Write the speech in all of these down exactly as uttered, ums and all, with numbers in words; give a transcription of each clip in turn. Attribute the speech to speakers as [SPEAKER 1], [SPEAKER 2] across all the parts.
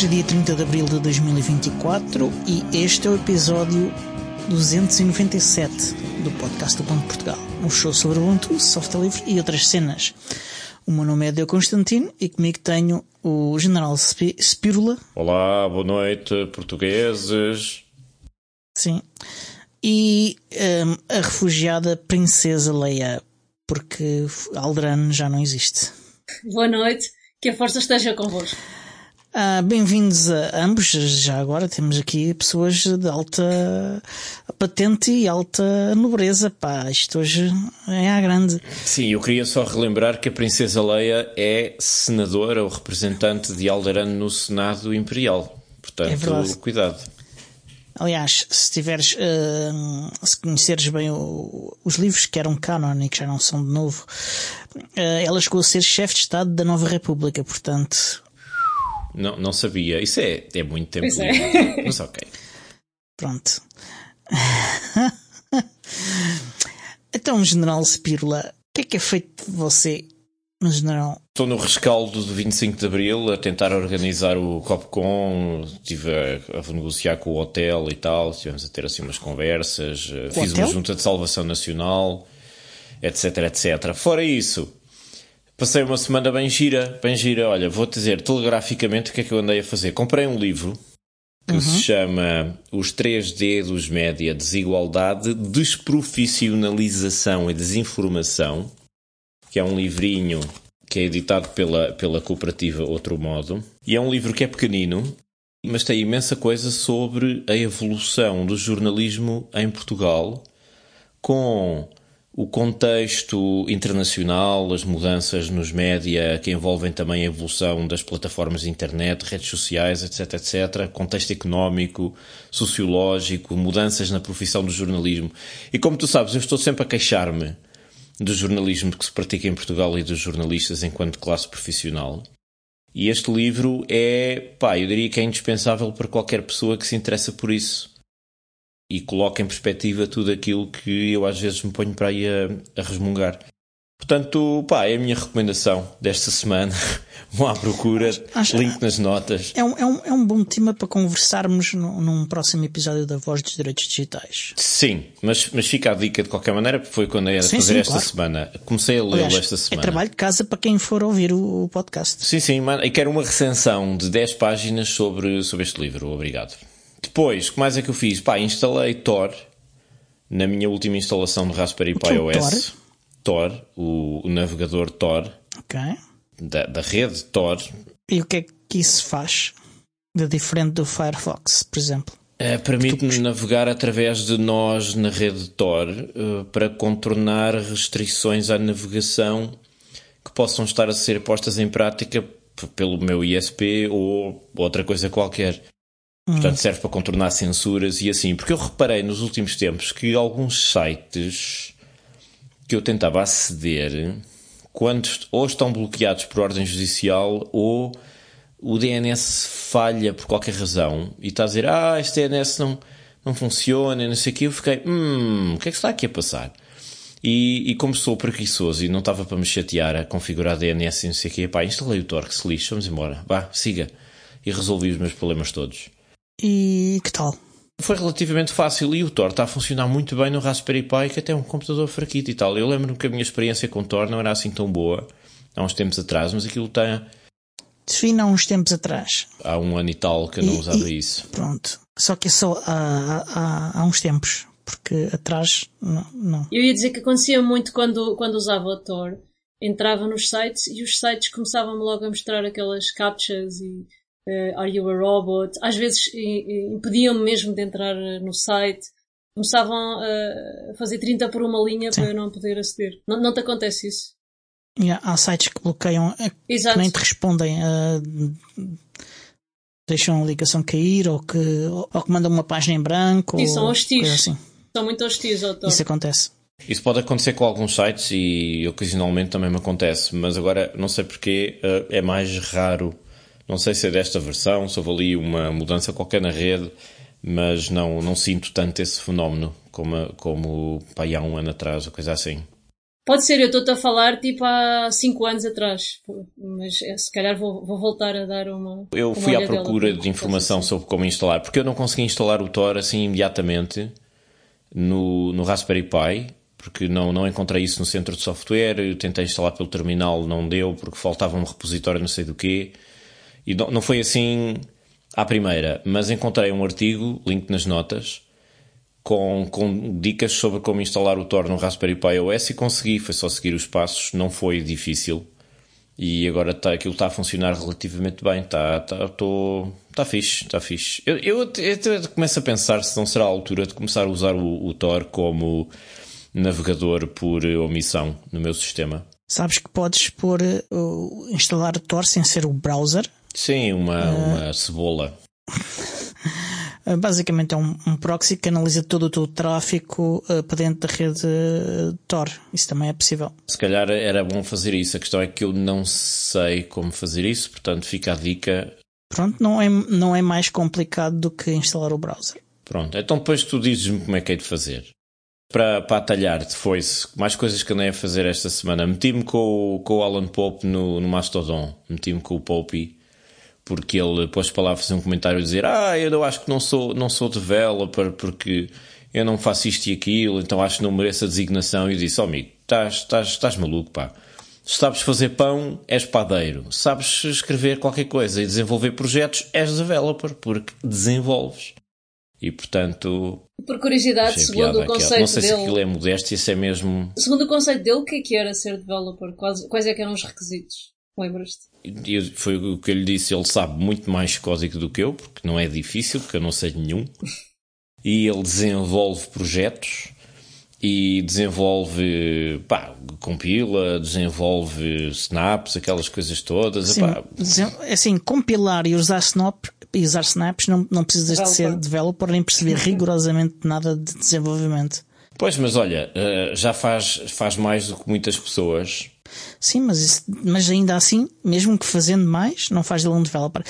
[SPEAKER 1] Hoje é dia trinta de abril de dois mil e vinte e quatro e este é o episódio duzentos e noventa e sete do podcast do Ponto Portugal, um show sobre Ubuntu, software livre e outras cenas. O meu nome é Deu Constantino e comigo tenho o General Spírula.
[SPEAKER 2] Olá, boa noite, portugueses.
[SPEAKER 1] Sim. E um, a refugiada Princesa Leia, porque Alderaan já não existe.
[SPEAKER 3] Boa noite, que a força esteja convosco.
[SPEAKER 1] Ah, bem-vindos a ambos. Já agora temos aqui pessoas de alta patente e alta nobreza. Pá, isto hoje é à grande.
[SPEAKER 2] Sim, eu queria só relembrar que a Princesa Leia é senadora ou representante de Alderaan no Senado Imperial. Portanto,
[SPEAKER 1] é
[SPEAKER 2] cuidado.
[SPEAKER 1] Aliás, se tiveres, uh, se conheceres bem o, os livros que eram canon e que já não são de novo, uh, ela chegou a ser chefe de Estado da Nova República, portanto...
[SPEAKER 2] Não, não sabia. Isso é, é muito tempo.
[SPEAKER 3] Pois é.
[SPEAKER 2] Mas ok.
[SPEAKER 1] Pronto. Então, General Spírula, o que é que é feito de você, no General?
[SPEAKER 2] Estou no rescaldo do vinte e cinco de Abril a tentar organizar o Copcon. Estive a, a negociar com o hotel e tal. Estivemos a ter assim umas conversas. O Fiz hotel? Uma junta de salvação nacional, etc, etcétera. Fora isso... Passei uma semana bem gira, bem gira. Olha, vou-te dizer telegraficamente o que é que eu andei a fazer. Comprei um livro que uhum. se chama Os três D dos Média, Desigualdade, Desprofissionalização e Desinformação, que é um livrinho que é editado pela, pela cooperativa Outro Modo. E é um livro que é pequenino, mas tem imensa coisa sobre a evolução do jornalismo em Portugal, com... o contexto internacional, as mudanças nos média que envolvem também a evolução das plataformas de internet, redes sociais, etc, etcétera, contexto económico, sociológico, mudanças na profissão do jornalismo. E como tu sabes, eu estou sempre a queixar-me do jornalismo que se pratica em Portugal e dos jornalistas enquanto classe profissional. E este livro é, pá, eu diria que é indispensável para qualquer pessoa que se interessa por isso. E coloca em perspectiva tudo aquilo que eu às vezes me ponho para aí a, a resmungar. Portanto, pá, é a minha recomendação desta semana. Vão à procura, acho, link nas notas.
[SPEAKER 1] É um, é, um, é um bom tema para conversarmos no, num próximo episódio da Voz dos Direitos Digitais.
[SPEAKER 2] Sim, mas, mas fica a dica de qualquer maneira, porque foi quando eu ia fazer sim, esta claro. semana. Comecei a lê-lo esta semana.
[SPEAKER 1] É trabalho de casa para quem for ouvir o, o podcast.
[SPEAKER 2] Sim, sim, e quero uma recensão de dez páginas sobre, sobre este livro. Obrigado. Depois, o que mais é que eu fiz? Pá, instalei Tor na minha última instalação de Raspberry Pi O S. Tor, Tor o, o navegador Tor.
[SPEAKER 1] Ok.
[SPEAKER 2] Da, da rede Tor.
[SPEAKER 1] E o que é que isso faz de diferente do Firefox, por exemplo?
[SPEAKER 2] É, permite-nos tu... navegar através de nós na rede Tor uh, para contornar restrições à navegação que possam estar a ser postas em prática pelo meu I S P ou outra coisa qualquer. Portanto, serve para contornar censuras e assim. Porque eu reparei nos últimos tempos que alguns sites que eu tentava aceder, quando ou estão bloqueados por ordem judicial ou o D N S falha por qualquer razão e está a dizer, ah, este D N S não, não funciona, não sei o quê. Eu fiquei, hum, o que é que está aqui a passar? E, e como sou preguiçoso e não estava para me chatear a configurar D N S e não sei o quê, pá, instalei o Tor, que se lixe, vamos embora. Vá, siga. E resolvi os meus problemas todos.
[SPEAKER 1] E que tal?
[SPEAKER 2] Foi relativamente fácil e o Tor está a funcionar muito bem no Raspberry Pi, que até é um computador fraquito e tal. Eu lembro-me que a minha experiência com o Tor não era assim tão boa há uns tempos atrás, mas aquilo está...
[SPEAKER 1] Defina há uns tempos atrás.
[SPEAKER 2] Há um ano e tal que eu não e, usava e, isso.
[SPEAKER 1] Pronto. Só que é só há, há, há uns tempos, porque atrás não, não.
[SPEAKER 3] Eu ia dizer que acontecia muito quando, quando usava o Tor. Entrava nos sites e os sites começavam-me logo a mostrar aquelas captchas e... Uh, Are you a robot? Às vezes impediam-me mesmo de entrar no site. Começavam a fazer trinta por uma linha. Sim. Para eu não poder aceder. Não, não te acontece isso?
[SPEAKER 1] Yeah, há sites que bloqueiam,
[SPEAKER 3] Exato.
[SPEAKER 1] Que nem te respondem, uh, deixam a ligação cair ou que, ou que mandam uma página em branco.
[SPEAKER 3] E são hostis.
[SPEAKER 1] Assim.
[SPEAKER 3] São muito hostis. Autor.
[SPEAKER 1] Isso acontece.
[SPEAKER 2] Isso pode acontecer com alguns sites e ocasionalmente também me acontece. Mas agora não sei porque uh, é mais raro. Não sei se é desta versão, se houve ali uma mudança qualquer na rede, mas não, não sinto tanto esse fenómeno como, como pá, há um ano atrás, ou coisa assim.
[SPEAKER 3] Pode ser, eu estou-te a falar tipo há cinco anos atrás, mas se calhar vou, vou voltar a dar uma.
[SPEAKER 2] Eu
[SPEAKER 3] uma
[SPEAKER 2] fui à
[SPEAKER 3] olhadela,
[SPEAKER 2] procura de informação
[SPEAKER 3] assim.
[SPEAKER 2] sobre como instalar, porque eu não consegui instalar o Tor assim imediatamente no, no Raspberry Pi, porque não, não encontrei isso no centro de software. Eu tentei instalar pelo terminal, não deu, porque faltava um repositório não sei do quê. E não, não foi assim à primeira, mas encontrei um artigo, link nas notas, Com, com dicas sobre como instalar o Tor no Raspberry Pi O S e consegui, foi só seguir os passos, não foi difícil e agora tá, aquilo está a funcionar relativamente bem, está tá, tá, tá fixe, está fixe. Eu, eu, até, até começo a pensar se não será a altura de começar a usar o, o Tor como navegador por omissão no meu sistema.
[SPEAKER 1] Sabes que podes pôr, uh, instalar o Tor sem ser o browser?
[SPEAKER 2] Sim, uma, uh... uma cebola.
[SPEAKER 1] Basicamente é um, um proxy que analisa todo o teu tráfego uh, para dentro da rede uh, Tor. Isso também é possível.
[SPEAKER 2] Se calhar era bom fazer isso. A questão é que eu não sei como fazer isso, portanto fica a dica.
[SPEAKER 1] Pronto, não é, não é mais complicado do que instalar o browser.
[SPEAKER 2] Pronto, então depois tu dizes-me como é que é de fazer. Para, para atalhar-te, foi-se mais coisas que andei a fazer esta semana. Meti-me com, o, com o Alan Pope no, no Mastodon. Meti-me com o Pope. Porque ele pôs para lá fazer um comentário e dizer ah, eu acho que não sou, não sou developer porque eu não faço isto e aquilo, então acho que não mereço a designação. E eu disse, oh amigo, estás, estás, estás maluco, pá. Se sabes fazer pão, és padeiro. Se sabes escrever qualquer coisa e desenvolver projetos, és developer, porque desenvolves. E portanto...
[SPEAKER 3] Por curiosidade, segundo o conceito dele...
[SPEAKER 2] Não sei se aquilo é modéstia, se é mesmo...
[SPEAKER 3] Segundo o conceito dele, o que é que era ser developer? Quais, quais é que eram os requisitos? Lembras-te?
[SPEAKER 2] Eu, foi o que eu lhe disse, ele sabe muito mais código do que eu, porque não é difícil, porque eu não sei nenhum. E ele desenvolve projetos e desenvolve, pá, compila, desenvolve snaps, aquelas coisas todas.
[SPEAKER 1] Sim,
[SPEAKER 2] epá.
[SPEAKER 1] Assim, compilar e usar snap e usar snaps não, não precisas developer. de ser developer nem perceber rigorosamente nada de desenvolvimento.
[SPEAKER 2] Pois, mas olha, já faz, faz mais do que muitas pessoas.
[SPEAKER 1] Sim, mas, isso, mas ainda assim, mesmo que fazendo mais, não faz dele um developer.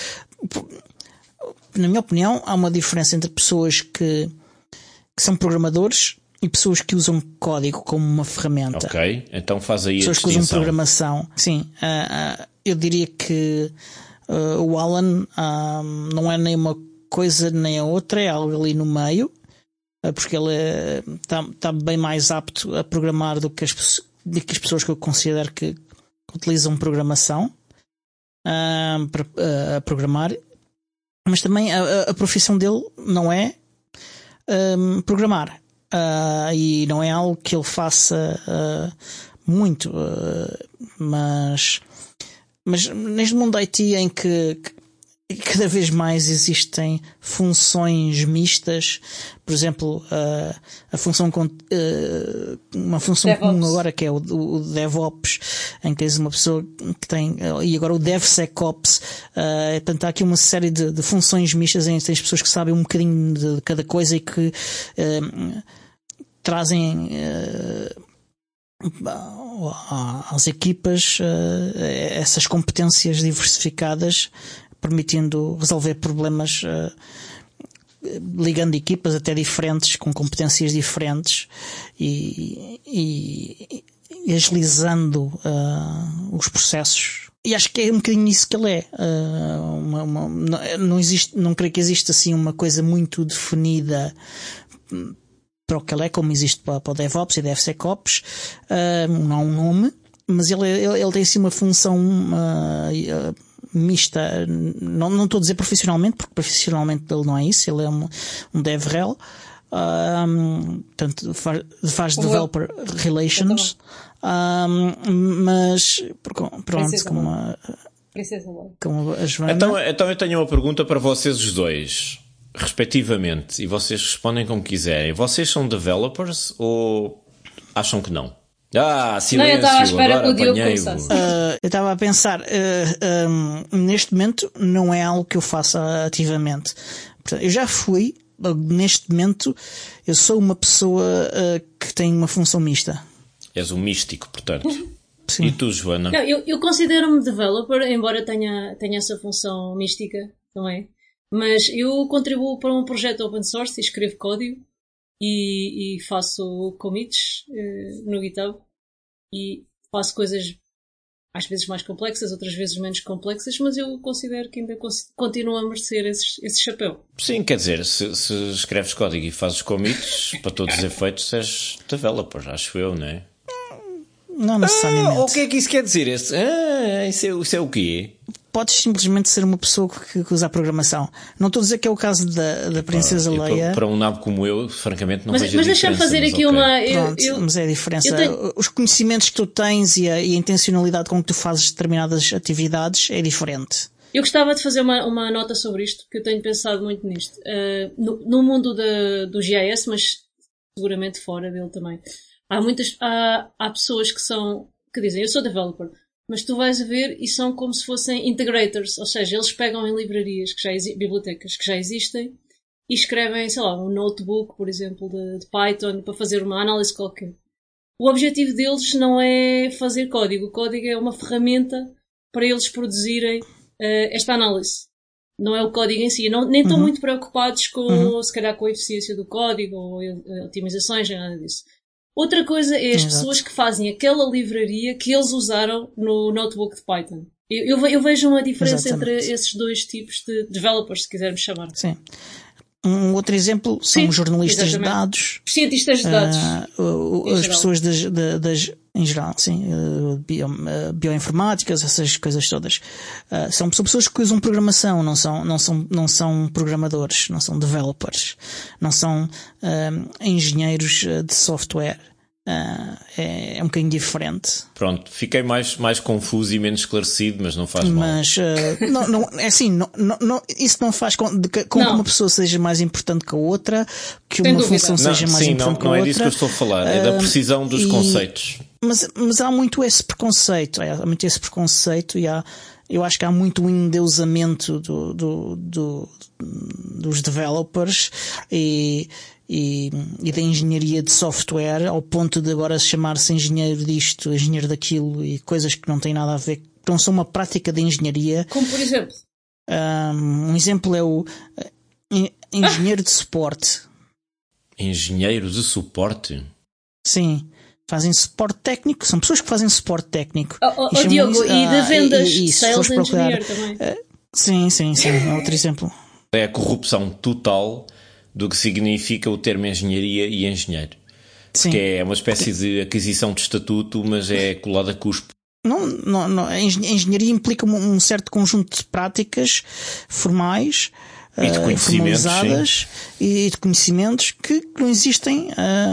[SPEAKER 1] Na minha opinião, há uma diferença entre pessoas que, que são programadores e pessoas que usam código como uma ferramenta.
[SPEAKER 2] Ok, então faz aí
[SPEAKER 1] pessoas
[SPEAKER 2] a distinção.
[SPEAKER 1] Pessoas que usam programação. Sim, uh, uh, eu diria que uh, o Alan uh, não é nem uma coisa nem a outra, é algo ali no meio, uh, porque ele está uh, tá bem mais apto a programar do que as pessoas. De que as pessoas que eu considero que utilizam programação uh, para uh, programar, mas também a, a profissão dele não é um, programar uh, e não é algo que ele faça uh, muito, uh, mas, mas neste mundo I T em que, que cada vez mais existem funções mistas, por exemplo, uh, a função uh, uma função
[SPEAKER 3] DevOps.
[SPEAKER 1] comum agora que é o, o DevOps, em que tens uma pessoa que tem, e agora o DevSecOps, uh, portanto há aqui uma série de, de funções mistas em que tens pessoas que sabem um bocadinho de cada coisa e que uh, trazem uh, às equipas uh, essas competências diversificadas, permitindo resolver problemas uh, ligando equipas até diferentes, com competências diferentes e, e, e agilizando uh, os processos. E acho que é um bocadinho isso que ele é. Uh, uma, uma, não, existe, não creio que exista assim uma coisa muito definida para o que ele é, como existe para, para o DevOps e DevSecOps. Uh, não há um nome, mas ele, ele, ele tem assim uma função uh, uh, mista, não, não estou a dizer profissionalmente, porque profissionalmente ele não é isso, ele é um, um DevRel, um, portanto faz, faz Developer eu. Relations, um, mas pronto,
[SPEAKER 3] Princesa
[SPEAKER 1] como a, como a Joana.
[SPEAKER 2] Então, então eu tenho uma pergunta para vocês os dois, respectivamente, e vocês respondem como quiserem. Vocês são developers ou acham que não? Ah, silêncio, não, eu estava à espera que o Diogo começasse.
[SPEAKER 1] Uh, eu estava a pensar, uh, um, neste momento não é algo que eu faça ativamente. Portanto, eu já fui, neste momento, eu sou uma pessoa uh, que tem uma função mista.
[SPEAKER 2] És um místico, portanto.
[SPEAKER 1] Sim.
[SPEAKER 2] E tu, Joana?
[SPEAKER 3] Não, eu, eu considero-me developer, embora tenha, tenha essa função mística também. Mas eu contribuo para um projeto open source e escrevo código. E, e faço commits uh, no GitHub e faço coisas às vezes mais complexas, outras vezes menos complexas, mas eu considero que ainda continuo a merecer esse, esse chapéu.
[SPEAKER 2] Sim, quer dizer, se, se escreves código e fazes commits, para todos os efeitos és developer, acho eu, não é?
[SPEAKER 1] Não necessariamente.
[SPEAKER 2] Ah, o que é que isso quer dizer? Esse, ah, isso, é, isso é o quê?
[SPEAKER 1] Podes simplesmente ser uma pessoa que, que usa a programação. Não estou a dizer que é o caso da, da Princesa
[SPEAKER 2] ah,
[SPEAKER 1] Leia.
[SPEAKER 2] Para, para um nabo como eu, francamente, não
[SPEAKER 3] mas,
[SPEAKER 2] vejo
[SPEAKER 3] mas
[SPEAKER 2] a diferença.
[SPEAKER 3] Mas deixa-me fazer aqui
[SPEAKER 2] okay.
[SPEAKER 3] uma... Eu,
[SPEAKER 1] Pronto,
[SPEAKER 3] eu,
[SPEAKER 1] mas é a diferença.
[SPEAKER 3] Tenho...
[SPEAKER 1] Os conhecimentos que tu tens e a, e a intencionalidade com que tu fazes determinadas atividades é diferente.
[SPEAKER 3] Eu gostava de fazer uma, uma nota sobre isto, porque eu tenho pensado muito nisto. Uh, no, no mundo de, do G I S, mas seguramente fora dele também. Há muitas... Há, há pessoas que são... que dizem, eu sou developer... Mas tu vais a ver e são como se fossem integrators, ou seja, eles pegam em livrarias, que já exi- bibliotecas que já existem e escrevem, sei lá, um notebook, por exemplo, de, de Python para fazer uma análise qualquer. O objetivo deles não é fazer código. O código é uma ferramenta para eles produzirem uh, esta análise. Não é o código em si. Não, nem estão uhum. muito preocupados com, uhum. se calhar, com a eficiência do código ou uh, otimizações, nem nada disso. Outra coisa é as Exato. pessoas que fazem aquela livraria que eles usaram no notebook de Python. Eu, eu, eu vejo uma diferença Exatamente. entre esses dois tipos de developers, se quisermos chamar.
[SPEAKER 1] Sim. Um outro exemplo são os jornalistas exatamente. de dados.
[SPEAKER 3] Os cientistas de dados.
[SPEAKER 1] Uh, as geral. pessoas das, das, em geral, sim, uh, bio, uh, bioinformáticas, essas coisas todas. Uh, são, são pessoas que usam programação, não são, não são, não são programadores, não são developers, não são uh, engenheiros de software. Uh, é, é um bocadinho diferente.
[SPEAKER 2] Pronto, fiquei mais, mais confuso e menos esclarecido, mas não faz mal.
[SPEAKER 1] Mas uh, não, não, é assim, não, não, não, isso não faz com, de, com não. que uma pessoa seja mais importante que a outra, que
[SPEAKER 3] Sem
[SPEAKER 1] uma
[SPEAKER 3] dúvida.
[SPEAKER 1] função
[SPEAKER 2] não,
[SPEAKER 1] seja mais
[SPEAKER 2] sim,
[SPEAKER 1] importante
[SPEAKER 2] não,
[SPEAKER 1] que a
[SPEAKER 2] não
[SPEAKER 1] outra.
[SPEAKER 2] Não é disso que eu estou a falar, é da precisão dos
[SPEAKER 1] uh, e,
[SPEAKER 2] conceitos.
[SPEAKER 1] Mas, mas há muito esse preconceito, há muito esse preconceito e há, eu acho que há muito o endeusamento do, do, do, dos developers e E, e da engenharia de software, ao ponto de agora chamar-se engenheiro disto, engenheiro daquilo e coisas que não têm nada a ver, que não são uma prática de engenharia.
[SPEAKER 3] Como por exemplo?
[SPEAKER 1] Um, um exemplo é o engenheiro ah. de suporte.
[SPEAKER 2] Engenheiro de suporte?
[SPEAKER 1] Sim. Fazem suporte técnico, são pessoas que fazem suporte técnico.
[SPEAKER 3] Oh, oh, e Diogo, isso, e de vendas, e, e, sales engineer também. Uh,
[SPEAKER 1] sim, sim, sim, é outro exemplo.
[SPEAKER 2] É a corrupção total do que significa o termo engenharia e engenheiro. Sim. Que é uma espécie de aquisição de estatuto, mas é colada a cuspo.
[SPEAKER 1] Não, não, não. A engenharia implica um certo conjunto de práticas formais
[SPEAKER 2] e de
[SPEAKER 1] uh, formalizadas e de conhecimentos que não existem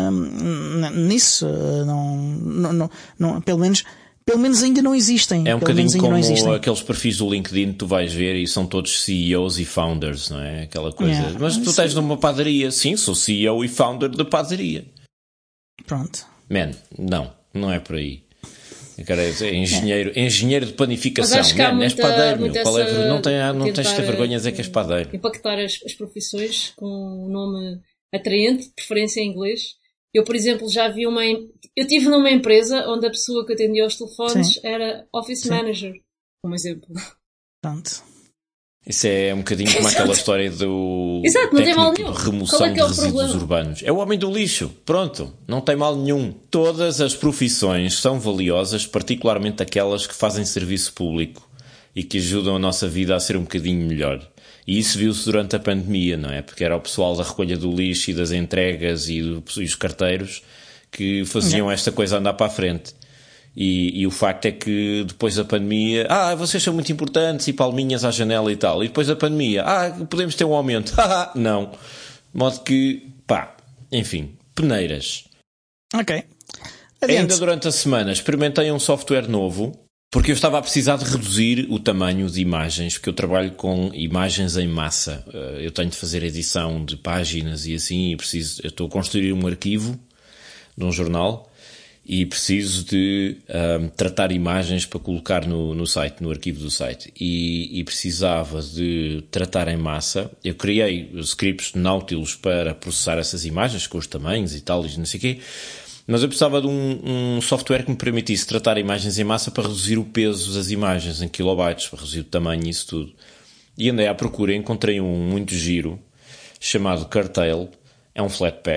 [SPEAKER 1] uh, nisso. Uh, não, não, não, não, pelo menos... Pelo menos ainda não existem.
[SPEAKER 2] É um
[SPEAKER 1] Pelo
[SPEAKER 2] bocadinho como aqueles perfis do LinkedIn que tu vais ver e são todos C E Os e founders, não é? Aquela coisa. Yeah, mas tu tens numa padaria. Sim, sou C E O e founder da padaria.
[SPEAKER 1] Pronto.
[SPEAKER 2] Man, não. Não é por aí. Eu quero dizer, engenheiro, é. engenheiro de panificação.
[SPEAKER 3] Mas acho que há
[SPEAKER 2] Man,
[SPEAKER 3] muita,
[SPEAKER 2] és padeiro, meu.
[SPEAKER 3] Essa,
[SPEAKER 2] é, não, tem, não tens de ter vergonha de dizer que és padeiro.
[SPEAKER 3] Impactar as, as profissões com um nome atraente, de preferência em inglês. Eu, por exemplo, já vi uma... Eu estive numa empresa onde a pessoa que atendia aos telefones Sim. era Office Sim. Manager, como exemplo.
[SPEAKER 1] Pronto.
[SPEAKER 2] Isso é um bocadinho como aquela história do
[SPEAKER 3] Exato, não tem mal nenhum.
[SPEAKER 2] de remoção
[SPEAKER 3] Qual é que é
[SPEAKER 2] de
[SPEAKER 3] o
[SPEAKER 2] resíduos
[SPEAKER 3] problema?
[SPEAKER 2] urbanos. É o homem do lixo. Pronto, não tem mal nenhum. Todas as profissões são valiosas, particularmente aquelas que fazem serviço público e que ajudam a nossa vida a ser um bocadinho melhor. E isso viu-se durante a pandemia, não é? Porque era o pessoal da recolha do lixo e das entregas e, do, e os carteiros que faziam não. esta coisa andar para a frente. E, e o facto é que depois da pandemia, ah, vocês são muito importantes e palminhas à janela e tal. E depois da pandemia, ah, podemos ter um aumento. Não. De modo que, pá, enfim, peneiras.
[SPEAKER 1] Ok.
[SPEAKER 2] Adiante. Ainda durante a semana experimentei um software novo. Porque eu estava a precisar de reduzir o tamanho de imagens, porque eu trabalho com imagens em massa. Eu tenho de fazer edição de páginas e assim, e preciso, eu estou a construir um arquivo de um jornal e preciso de um, tratar imagens para colocar no, no site, no arquivo do site. E, e precisava de tratar em massa. Eu criei scripts de Nautilus para processar essas imagens com os tamanhos e tal, e não sei o quê. Mas eu precisava de um, um software que me permitisse tratar imagens em massa para reduzir o peso das imagens em kilobytes, para reduzir o tamanho e isso tudo. E andei à procura e encontrei um muito giro, chamado Curtail. É um Flatpak.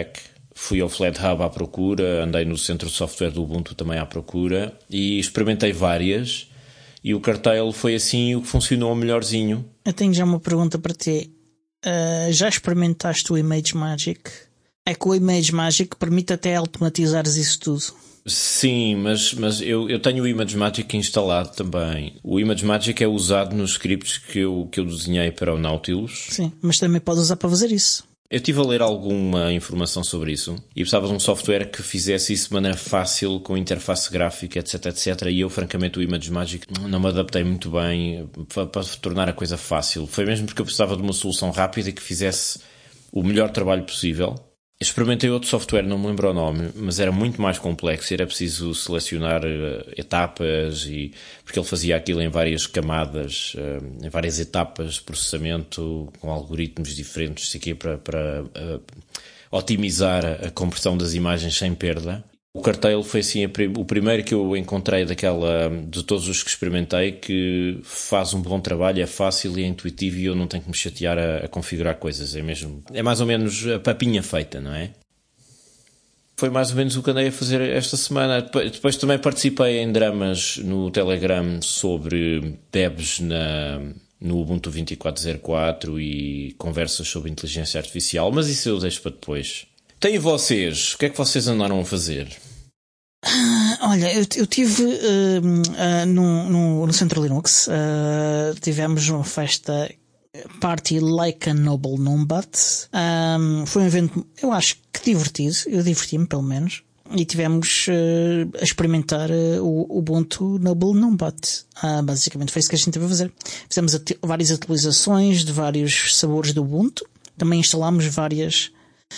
[SPEAKER 2] fui ao FlatHub à procura, andei no centro de software do Ubuntu também à procura e experimentei várias e o Curtail foi assim o que funcionou melhorzinho.
[SPEAKER 1] Eu tenho já uma pergunta para ti. Uh, já experimentaste o ImageMagick? É que o ImageMagick permite até automatizares isso tudo.
[SPEAKER 2] Sim, mas, mas eu, eu tenho o ImageMagick instalado também. O ImageMagick é usado nos scripts que eu, que eu desenhei para o Nautilus.
[SPEAKER 1] Sim, mas também pode usar para fazer isso.
[SPEAKER 2] Eu estive a ler alguma informação sobre isso e precisava de um software que fizesse isso de maneira fácil, com interface gráfica, etc, etcétera. E eu, francamente, o ImageMagick não me adaptei muito bem para, para tornar a coisa fácil. Foi mesmo porque eu precisava de uma solução rápida e que fizesse o melhor trabalho possível. Experimentei outro software, não me lembro o nome, mas era muito mais complexo. Era preciso selecionar uh, etapas, e, porque ele fazia aquilo em várias camadas, uh, em várias etapas de processamento, com algoritmos diferentes, aqui para, para uh, otimizar a conversão das imagens sem perda. O Curtail foi assim o primeiro que eu encontrei daquela, de todos os que experimentei, que faz um bom trabalho, é fácil e é intuitivo e eu não tenho que me chatear a, a configurar coisas. É mesmo, é mais ou menos a papinha feita, não é? Foi mais ou menos o que andei a fazer esta semana. Depois, depois também participei em dramas no Telegram sobre devs na, no Ubuntu vinte e quatro zero quatro e conversas sobre inteligência artificial, mas isso eu deixo para depois. Tem vocês? O que é que vocês andaram a fazer?
[SPEAKER 1] Uh, olha, eu, eu tive uh, uh, no, no, no Centro Linux, uh, tivemos uma festa Party Like a Noble Numbat. Um, foi um evento, eu acho que divertido, eu diverti-me pelo menos. E tivemos uh, a experimentar uh, o Ubuntu Noble Numbat. Uh, basicamente foi isso que a gente teve a fazer. Fizemos ati- várias atualizações de vários sabores do Ubuntu. Também instalámos várias...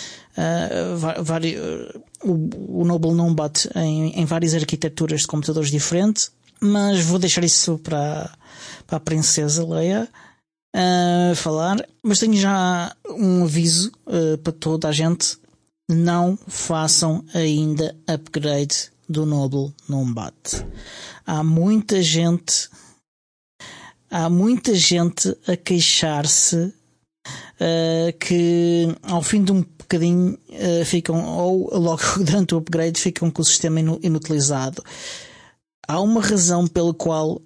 [SPEAKER 1] Uh, vari, uh, o, o Noble Numbat em, em várias arquiteturas de computadores diferentes, mas vou deixar isso para, para a Princesa Leia uh, falar. Mas tenho já um aviso uh, para toda a gente: não façam ainda upgrade do Noble Numbat. Há muita gente há muita gente a queixar-se Uh, que ao fim de um bocadinho uh, ficam, ou logo durante o upgrade, ficam com o sistema inu- inutilizado. Há uma razão pela qual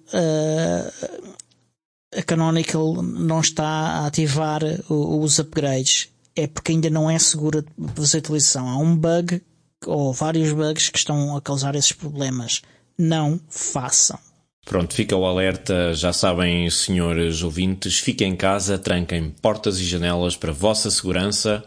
[SPEAKER 1] uh, a Canonical não está a ativar o, os upgrades. É porque ainda não é segura de fazer utilização. Há um bug ou vários bugs que estão a causar esses problemas. Não façam.
[SPEAKER 2] Pronto, fica o alerta, já sabem, senhores ouvintes, fiquem em casa, tranquem portas e janelas para a vossa segurança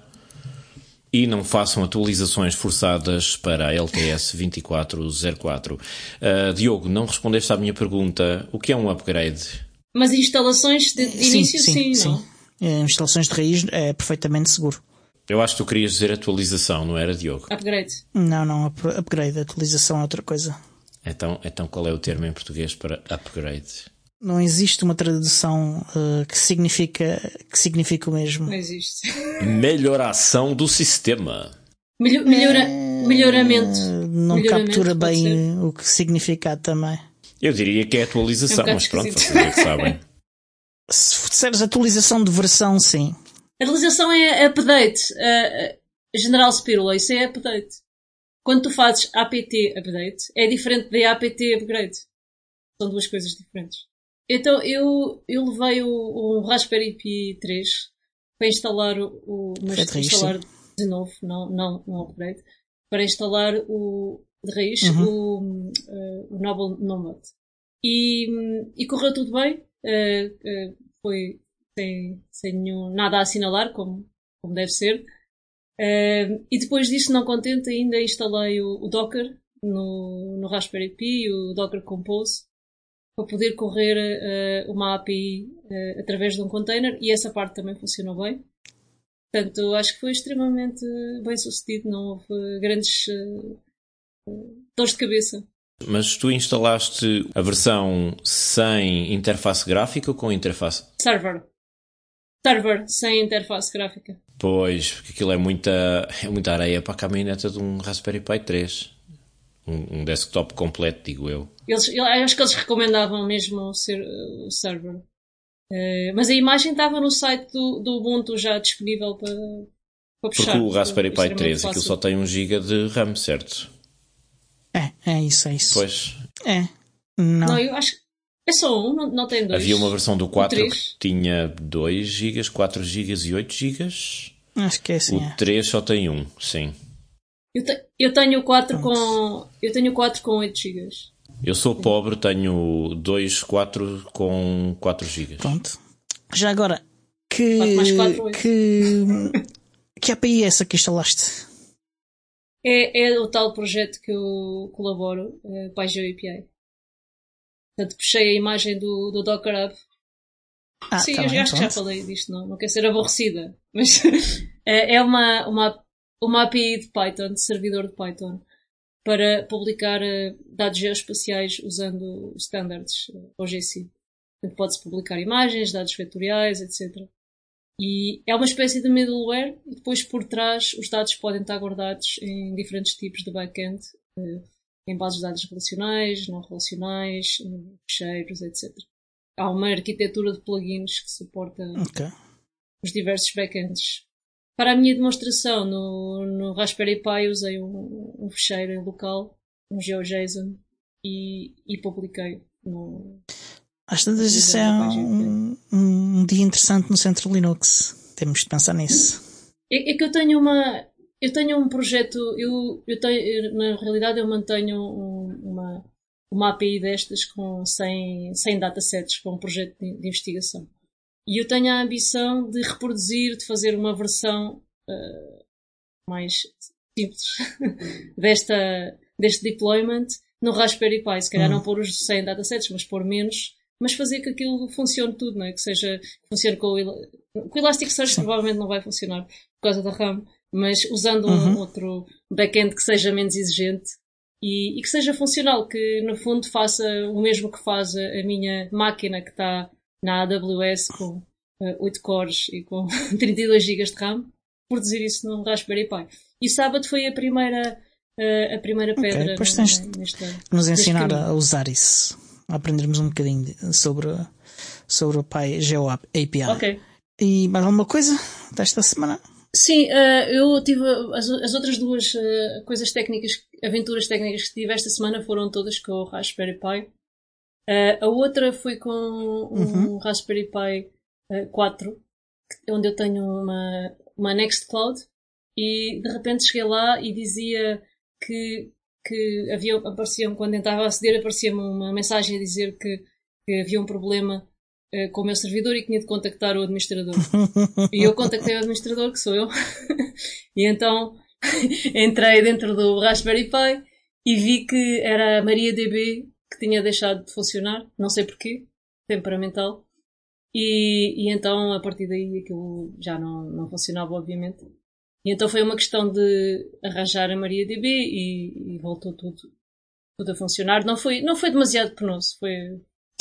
[SPEAKER 2] e não façam atualizações forçadas para a L T S vinte e quatro zero quatro. Uh, Diogo, não respondeste à minha pergunta, o que é um upgrade?
[SPEAKER 3] Mas instalações de, de
[SPEAKER 1] sim,
[SPEAKER 3] início,
[SPEAKER 1] sim,
[SPEAKER 3] sim,
[SPEAKER 1] sim,
[SPEAKER 3] não?
[SPEAKER 1] sim. Instalações de raiz é perfeitamente seguro.
[SPEAKER 2] Eu acho que tu querias dizer atualização, não era, Diogo?
[SPEAKER 3] Upgrade.
[SPEAKER 1] Não, não, upgrade, atualização é outra coisa.
[SPEAKER 2] Então, então qual é o termo em português para upgrade?
[SPEAKER 1] Não existe uma tradução uh, que significa que significa o mesmo.
[SPEAKER 3] Não existe.
[SPEAKER 2] Melhoração do sistema.
[SPEAKER 3] Melho- melhora- melhoramento.
[SPEAKER 1] Uh, não
[SPEAKER 3] Melhoramento,
[SPEAKER 1] captura
[SPEAKER 3] pode
[SPEAKER 1] bem
[SPEAKER 3] ser.
[SPEAKER 1] o que significa também.
[SPEAKER 2] Eu diria que é atualização,
[SPEAKER 3] É um
[SPEAKER 2] mas pronto,
[SPEAKER 3] esquisito.
[SPEAKER 2] vocês é que sabem.
[SPEAKER 1] Se disseres atualização de versão, sim.
[SPEAKER 3] A atualização é update. Uh, uh, General Spirula, isso é update. Quando tu fazes apt update, é diferente de apt upgrade. São duas coisas diferentes. Então, eu, eu levei o, o Raspberry Pi três para instalar o... o mas
[SPEAKER 1] Foi de raiz,
[SPEAKER 3] instalar
[SPEAKER 1] sim.
[SPEAKER 3] de novo, não, não, não upgrade. Para instalar o... de raiz,
[SPEAKER 1] Uhum.
[SPEAKER 3] o, uh, o Noble Nomad. E, e correu tudo bem. Uh, uh, foi sem, sem nenhum, nada a assinalar, como, como deve ser. Uh, e depois disso, não contente, ainda instalei o, o Docker no, no Raspberry Pi, o Docker Compose, para poder correr uh, uma A P I uh, através de um container, e essa parte também funcionou bem. Portanto, acho que foi extremamente bem sucedido, não houve grandes uh, uh, dores de cabeça.
[SPEAKER 2] Mas tu instalaste a versão sem interface gráfica ou com interface?
[SPEAKER 3] Server. Server, sem interface gráfica.
[SPEAKER 2] Pois, porque aquilo é muita, é muita areia para a caminhoneta de um Raspberry Pi três. Um, um desktop completo, digo eu.
[SPEAKER 3] Eles, eu acho que eles recomendavam mesmo ser uh, o server. Uh, mas a imagem estava no site do, do Ubuntu já disponível para, para puxar.
[SPEAKER 2] Porque o Raspberry Pi
[SPEAKER 3] extremamente
[SPEAKER 2] três, aquilo
[SPEAKER 3] fácil.
[SPEAKER 2] só tem um gigabyte de RAM, certo?
[SPEAKER 1] É, é isso, é isso.
[SPEAKER 2] Pois.
[SPEAKER 1] É. Não.
[SPEAKER 3] Não, eu acho que é só um, não, não tem dois.
[SPEAKER 2] Havia uma versão do quatro
[SPEAKER 3] O
[SPEAKER 2] que
[SPEAKER 3] três.
[SPEAKER 2] tinha dois gigabytes, quatro gigabytes e oito gigabytes.
[SPEAKER 1] Acho que é assim.
[SPEAKER 2] O
[SPEAKER 1] É.
[SPEAKER 2] três só tem um, sim.
[SPEAKER 3] Eu, te, eu tenho o quatro
[SPEAKER 1] Pronto.
[SPEAKER 3] com. Eu tenho o quatro com oito gigabytes.
[SPEAKER 2] Eu sou pobre, tenho dois quatro com quatro gigabytes.
[SPEAKER 1] Pronto. Já agora, que.
[SPEAKER 3] quatro mais quatro, oito.
[SPEAKER 1] que. Que A P I é essa que instalaste?
[SPEAKER 3] É, é o tal projeto que eu colaboro, é, PyGeo A P I. Portanto, puxei a imagem do, do Docker Hub.
[SPEAKER 1] Ah,
[SPEAKER 3] Sim,
[SPEAKER 1] tá
[SPEAKER 3] eu
[SPEAKER 1] bem,
[SPEAKER 3] acho que já
[SPEAKER 1] pronto.
[SPEAKER 3] falei disto, não, não quero ser aborrecida. Mas é é uma, uma, uma A P I de Python, de servidor de Python, para publicar eh, dados geoespaciais usando standards eh, O G C. Portanto, pode-se publicar imagens, dados vetoriais, etcétera. E é uma espécie de middleware e depois por trás os dados podem estar guardados em diferentes tipos de backend, eh, em bases de dados relacionais, não relacionais, em ficheiros, etcétera. Há uma arquitetura de plugins que suporta
[SPEAKER 1] Ok.
[SPEAKER 3] os diversos backends. Para a minha demonstração no, no Raspberry Pi usei um, um ficheiro local, um GeoJSON, e, e publiquei no,
[SPEAKER 1] Às tantas, isso é um, um dia interessante no Centro Linux. Temos de pensar nisso.
[SPEAKER 3] É, é que eu tenho uma. Eu tenho um projeto. Eu, eu tenho, eu, na realidade, eu mantenho um, uma, uma A P I destas com cem, cem datasets para um projeto de, de investigação. E eu tenho a ambição de reproduzir, de fazer uma versão uh, mais simples desta, deste deployment no Raspberry Pi. Se calhar
[SPEAKER 1] Uhum.
[SPEAKER 3] não pôr os cem datasets, mas pôr menos. Mas fazer que aquilo funcione tudo, não é? Que seja, que funcione com o, El- com o Elasticsearch.
[SPEAKER 1] Sim.
[SPEAKER 3] Provavelmente não vai funcionar por causa da RAM, mas usando
[SPEAKER 1] Uhum.
[SPEAKER 3] um outro backend que seja menos exigente e, e que seja funcional, que no fundo faça o mesmo que faz a, a minha máquina que está na A W S com uh, oito cores e com trinta e dois gigabytes de RAM, produzir isso no Raspberry Pi. E sábado foi a primeira, uh, a primeira
[SPEAKER 1] Ok,
[SPEAKER 3] pedra
[SPEAKER 1] depois
[SPEAKER 3] no-
[SPEAKER 1] tens
[SPEAKER 3] no- nesta,
[SPEAKER 1] Nos
[SPEAKER 3] neste
[SPEAKER 1] ensinar
[SPEAKER 3] caminho.
[SPEAKER 1] a usar isso. A aprendermos um bocadinho de- sobre, sobre o PyGeo A P I.
[SPEAKER 3] Ok.
[SPEAKER 1] E mais alguma coisa desta semana?
[SPEAKER 3] Sim, eh, eu tive as, as outras duas eh, coisas técnicas, aventuras técnicas que tive esta semana foram todas com o Raspberry Pi. Eh, a outra foi com um Raspberry Pi eh, quatro, onde eu tenho uma, uma Nextcloud, e de repente cheguei lá e dizia que, que havia, aparecia, quando tentava aceder, aparecia-me uma mensagem a dizer que, que havia um problema eh, com o meu servidor e que tinha de contactar o administrador. E eu contactei o administrador, que sou eu, e então entrei dentro do Raspberry Pi e vi que era a MariaDB que tinha deixado de funcionar, não sei porquê, temperamental, e, e então a partir daí aquilo já não, não funcionava, obviamente. E então foi uma questão de arranjar a MariaDB e, e voltou tudo, tudo a funcionar. Não foi, não foi demasiado penoso, foi...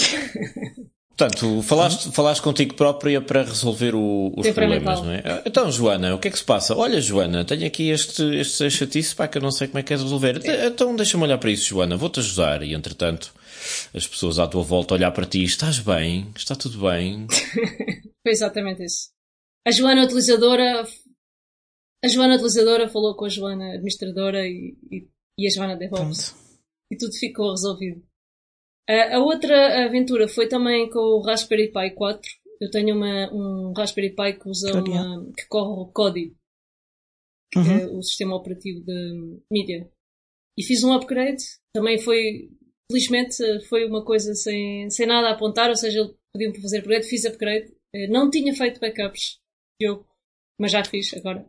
[SPEAKER 2] Portanto, falaste, falaste contigo própria para resolver o- os
[SPEAKER 3] Temperamental.
[SPEAKER 2] problemas, não é? Então, Joana, o que é que se passa? Olha, Joana, tenho aqui este, este chatice, pá, que eu não sei como é que é de resolver. Então, deixa-me olhar para isso, Joana, vou-te ajudar. E, entretanto, as pessoas à tua volta olhar para ti, estás bem? Está tudo bem?
[SPEAKER 3] Foi exatamente isso. A Joana utilizadora, a Joana utilizadora falou com a Joana administradora e, e, e a Joana DevOps.
[SPEAKER 1] Pronto.
[SPEAKER 3] E tudo ficou resolvido. A, a outra aventura foi também com o Raspberry Pi quatro. Eu tenho uma, um Raspberry Pi que usa uma, que corre o Kodi, que
[SPEAKER 1] Uhum.
[SPEAKER 3] é o sistema operativo de mídia. E fiz um upgrade. Também foi, felizmente, foi uma coisa sem, sem nada a apontar, ou seja, podiam fazer upgrade, fiz upgrade. Não tinha feito backups, eu, mas já fiz agora.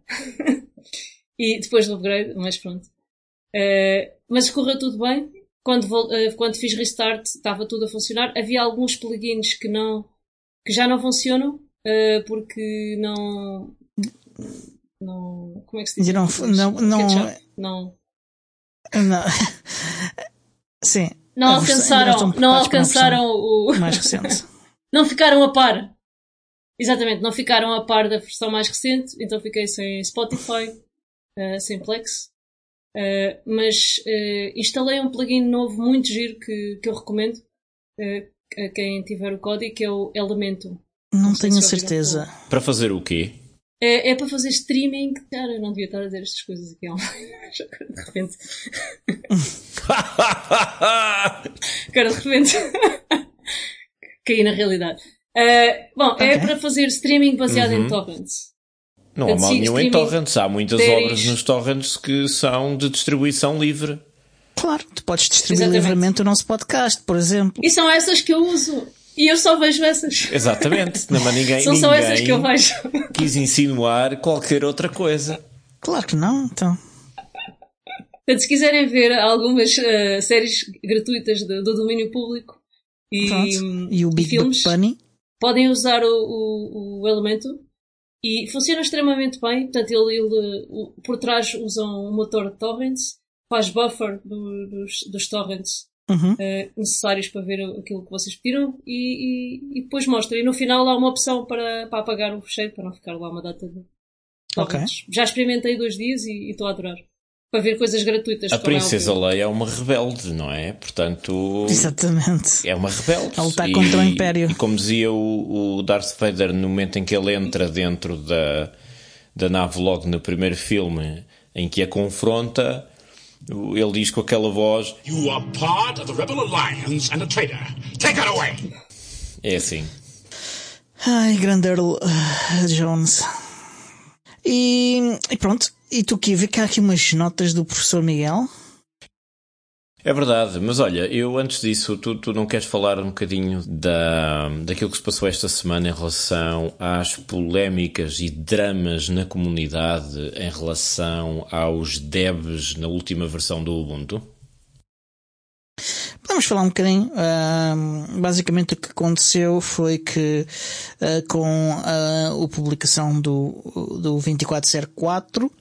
[SPEAKER 3] E depois do upgrade, mas pronto. Uh, mas correu tudo bem. Quando, uh, quando fiz restart estava tudo a funcionar. Havia alguns plugins que não, que já não funcionam, uh, porque não, não, como é que se diz?
[SPEAKER 1] Não, não, não,
[SPEAKER 3] não,
[SPEAKER 1] não. Sim.
[SPEAKER 3] Não
[SPEAKER 1] A versão- ainda
[SPEAKER 3] alcançaram,
[SPEAKER 1] estão
[SPEAKER 3] não
[SPEAKER 1] preocupados com a
[SPEAKER 3] alcançaram o,
[SPEAKER 1] versão mais recente.
[SPEAKER 3] não ficaram a par. Exatamente, não ficaram a par da versão mais recente, então fiquei sem Spotify, uh, sem Plex. Uh, mas uh, instalei um plugin novo muito giro que, que eu recomendo uh, a quem tiver o código, que é o Elementum.
[SPEAKER 1] Não
[SPEAKER 3] sei
[SPEAKER 1] tenho
[SPEAKER 3] se ouviram
[SPEAKER 1] certeza.
[SPEAKER 2] Para fazer o quê?
[SPEAKER 3] É, é para fazer streaming. Cara, eu não devia estar a dizer estas coisas aqui online. De repente. Cara, de repente. Caí na realidade. Uh, bom, okay. É para fazer streaming baseado uhum. em torrents.
[SPEAKER 2] Não há mal nenhum em torrents. Há muitas séries. Obras nos torrents que são de distribuição livre.
[SPEAKER 1] Claro, tu podes distribuir Exatamente. livremente o nosso podcast, por exemplo.
[SPEAKER 3] E são essas que eu uso. E eu só vejo essas.
[SPEAKER 2] Exatamente. Não, mas ninguém,
[SPEAKER 3] são
[SPEAKER 2] ninguém
[SPEAKER 3] só essas que eu vejo.
[SPEAKER 2] Quis insinuar qualquer outra coisa.
[SPEAKER 1] Claro que não, então.
[SPEAKER 3] Portanto, se quiserem ver algumas uh, séries gratuitas do, do domínio público e,
[SPEAKER 1] e o Big
[SPEAKER 3] filmes,
[SPEAKER 1] Bunny,
[SPEAKER 3] podem usar o, o, o elemento e funciona extremamente bem. Portanto, ele, ele o, por trás usam um motor de torrents, faz buffer do, dos, dos torrents uhum. uh, necessários para ver aquilo que vocês pediram e, e, e depois mostra. E no final há uma opção para, para apagar o fecheiro, para não ficar lá uma data de torrents. Okay. Já experimentei dois dias e estou a adorar. Para ver coisas gratuitas.
[SPEAKER 2] A Princesa Leia é uma rebelde, não é? Portanto...
[SPEAKER 1] Exatamente.
[SPEAKER 2] É uma rebelde.
[SPEAKER 1] Ela está contra o Império.
[SPEAKER 2] E como dizia o, o Darth Vader no momento em que ele entra dentro da, da nave logo no primeiro filme, em que a confronta, ele diz com aquela voz: "You are part of the Rebel Alliance and a traitor. Take her away." É assim.
[SPEAKER 1] Ai, grande Earl uh, Jones. E, e pronto. E tu que vê que há aqui umas notas do professor Miguel?
[SPEAKER 2] É verdade, mas olha, eu antes disso, tu, tu não queres falar um bocadinho da, daquilo que se passou esta semana em relação às polémicas e dramas na comunidade em relação aos devs na última versão do Ubuntu?
[SPEAKER 1] Podemos falar um bocadinho. Uh, basicamente o que aconteceu foi que uh, com uh, a publicação do, do vinte e quatro zero quatro,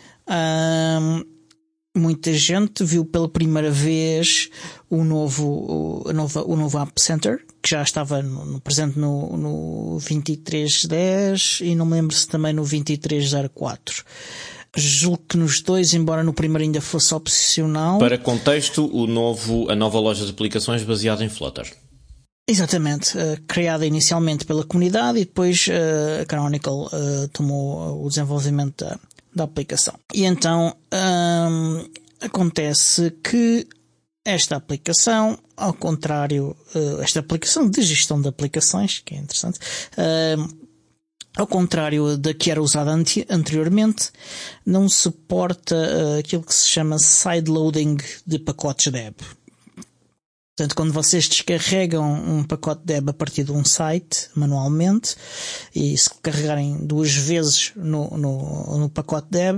[SPEAKER 1] Uh, muita gente viu pela primeira vez o novo, o, a nova, o novo App Center, que já estava no, no presente no, no vinte e três dez e não me lembro se também no vinte e três zero quatro. Julgo que nos dois, embora no primeiro ainda fosse opcional.
[SPEAKER 2] Para contexto, o novo, a nova loja de aplicações baseada em Flutter.
[SPEAKER 1] Exatamente, uh, criada inicialmente pela comunidade e depois uh, a Canonical uh, tomou o desenvolvimento da da aplicação. E então hum, acontece que esta aplicação, ao contrário, uh, esta aplicação de gestão de aplicações, que é interessante, uh, ao contrário da que era usada ante- anteriormente, não suporta uh, aquilo que se chama sideloading de pacotes deb. Portanto, quando vocês descarregam um pacote deb a partir de um site manualmente e se carregarem duas vezes no, no, no pacote deb,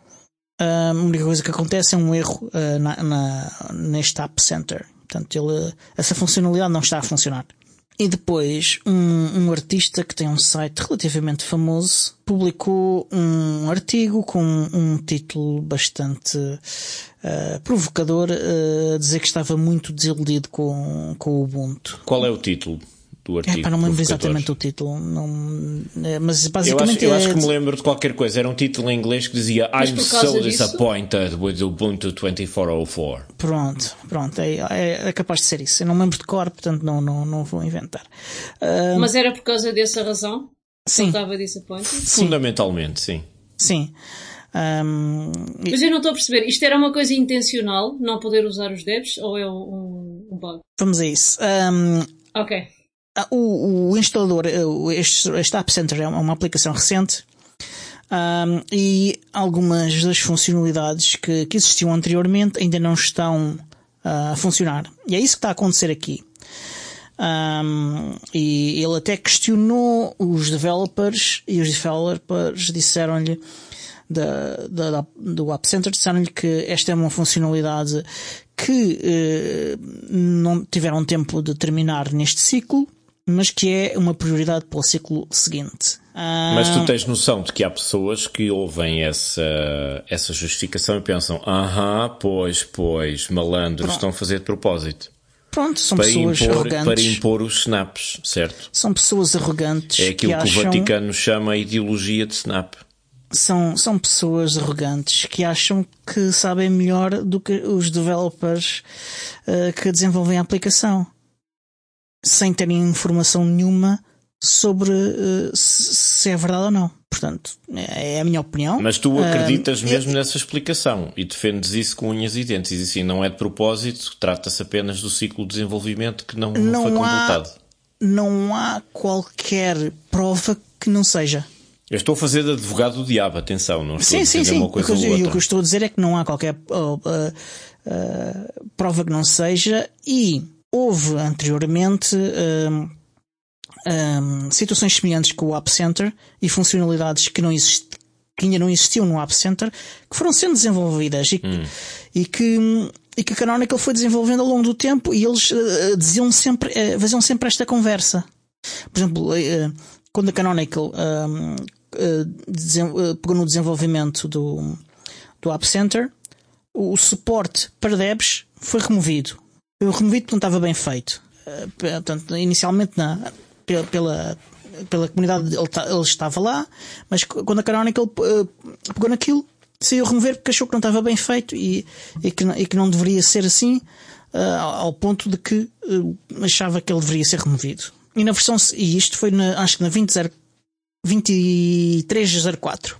[SPEAKER 1] a única coisa que acontece é um erro uh, na, na, neste App Center. Portanto, ele, essa funcionalidade não está a funcionar. E depois, um, um artista que tem um site relativamente famoso publicou um artigo com um título bastante uh, provocador, uh, a dizer que estava muito desiludido com, com o Ubuntu.
[SPEAKER 2] Qual é o título do artigo?
[SPEAKER 1] É, pá, não me lembro exatamente o título, não, é, mas basicamente...
[SPEAKER 2] Eu acho, eu
[SPEAKER 1] é...
[SPEAKER 2] acho que me lembro de qualquer coisa. Era um título em inglês que dizia I'm so disappointed disso? with Ubuntu vinte e quatro zero quatro.
[SPEAKER 1] Pronto, pronto, é, é, é capaz de ser isso. Eu não me lembro de cor, portanto não, não, não vou inventar.
[SPEAKER 3] Uh... Mas era por causa dessa razão?
[SPEAKER 1] Sim.
[SPEAKER 3] Não estava disappointed?
[SPEAKER 2] Fundamentalmente, sim.
[SPEAKER 1] Sim. Um...
[SPEAKER 3] Mas eu não estou a perceber. Isto era uma coisa intencional, não poder usar os devs, ou é um, um bug?
[SPEAKER 1] Vamos a isso. Um...
[SPEAKER 3] Ok.
[SPEAKER 1] O, o instalador, este, este App Center é uma aplicação recente um, e algumas das funcionalidades que, que existiam anteriormente ainda não estão uh, a funcionar. E é isso que está a acontecer aqui. Um, e ele até questionou os developers e os developers disseram-lhe da, da, do App Center, disseram-lhe que esta é uma funcionalidade que eh, não tiveram tempo de terminar neste ciclo, mas que é uma prioridade para o ciclo seguinte. Ah...
[SPEAKER 2] Mas tu tens noção de que há pessoas que ouvem essa, essa justificação e pensam: aham, pois, pois, malandros, Pronto. estão a fazer de propósito.
[SPEAKER 1] Pronto, são
[SPEAKER 2] para
[SPEAKER 1] pessoas
[SPEAKER 2] impor,
[SPEAKER 1] arrogantes.
[SPEAKER 2] Para impor os snaps, certo?
[SPEAKER 1] São pessoas arrogantes.
[SPEAKER 2] É aquilo que,
[SPEAKER 1] que
[SPEAKER 2] acham...
[SPEAKER 1] o
[SPEAKER 2] Vaticano chama a ideologia de snap.
[SPEAKER 1] São, são pessoas arrogantes que acham que sabem melhor do que os developers uh, que desenvolvem a aplicação, sem terem informação nenhuma sobre uh, se é verdade ou não. Portanto, é a minha opinião.
[SPEAKER 2] Mas tu acreditas uh, mesmo
[SPEAKER 1] é,
[SPEAKER 2] nessa explicação e defendes isso com unhas e dentes. E assim, não é de propósito, trata-se apenas do ciclo de desenvolvimento que não, não, não foi completado.
[SPEAKER 1] Há, não há qualquer prova que não seja.
[SPEAKER 2] Eu estou a fazer de advogado do diabo, atenção, não estou
[SPEAKER 1] sim,
[SPEAKER 2] a dizer
[SPEAKER 1] sim, sim.
[SPEAKER 2] uma coisa
[SPEAKER 1] o que,
[SPEAKER 2] ou outra.
[SPEAKER 1] O que eu estou a dizer é que não há qualquer uh, uh, uh, prova que não seja, e houve anteriormente uh, uh, situações semelhantes com o App Center e funcionalidades que, não exist, que ainda não existiam no App Center, que foram sendo desenvolvidas e, hum. e que... e que a Canonical foi desenvolvendo ao longo do tempo, e eles uh, diziam sempre, uh, faziam sempre esta conversa. Por exemplo, uh, quando a Canonical uh, uh, desen- uh, pegou no desenvolvimento do, do App Center, o suporte para devs foi removido. Foi removido porque não estava bem feito. Uh, portanto, inicialmente na, pela, pela, pela comunidade ele, ele estava lá, mas quando a Canonical uh, pegou naquilo, saiu remover porque achou que não estava bem feito e, e, que, e que não deveria ser assim, uh, ao ponto de que uh, achava que ele deveria ser removido. E na versão, e isto foi na, acho que na vinte e três zero quatro.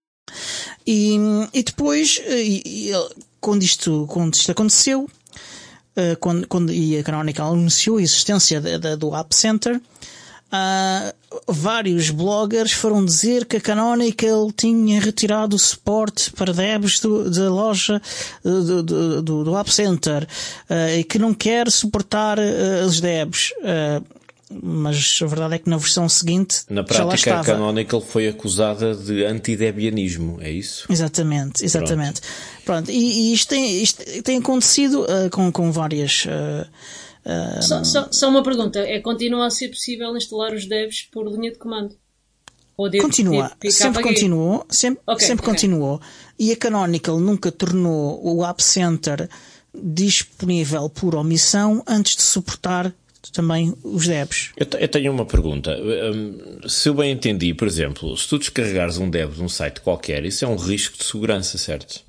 [SPEAKER 1] E, e depois, e, e, quando, isto, quando isto aconteceu, uh, quando, quando e a Canonical anunciou a existência de, de, do App Center, Uh, vários bloggers foram dizer que a Canonical tinha retirado o suporte para devs do, da loja do, do, do, do App Center uh, e que não quer suportar uh, os devs. Uh, mas a verdade é que na versão seguinte,
[SPEAKER 2] na prática, a Canonical foi acusada de antidebianismo, é isso?
[SPEAKER 1] Exatamente, exatamente. Pronto, Pronto e, e isto, tem, isto tem acontecido uh, com, com várias... Uh,
[SPEAKER 3] Um... Só, só, só uma pergunta, é, continua a ser possível instalar os devs por linha de comando? Ou de,
[SPEAKER 1] continua,
[SPEAKER 3] de, de
[SPEAKER 1] sempre continuou, sempre, okay, sempre okay. continuou, e a Canonical nunca tornou o App Center disponível por omissão antes de suportar também os devs.
[SPEAKER 2] Eu, eu tenho uma pergunta, um, se eu bem entendi, por exemplo, se tu descarregares um dev de um site qualquer, isso é um risco de segurança, certo?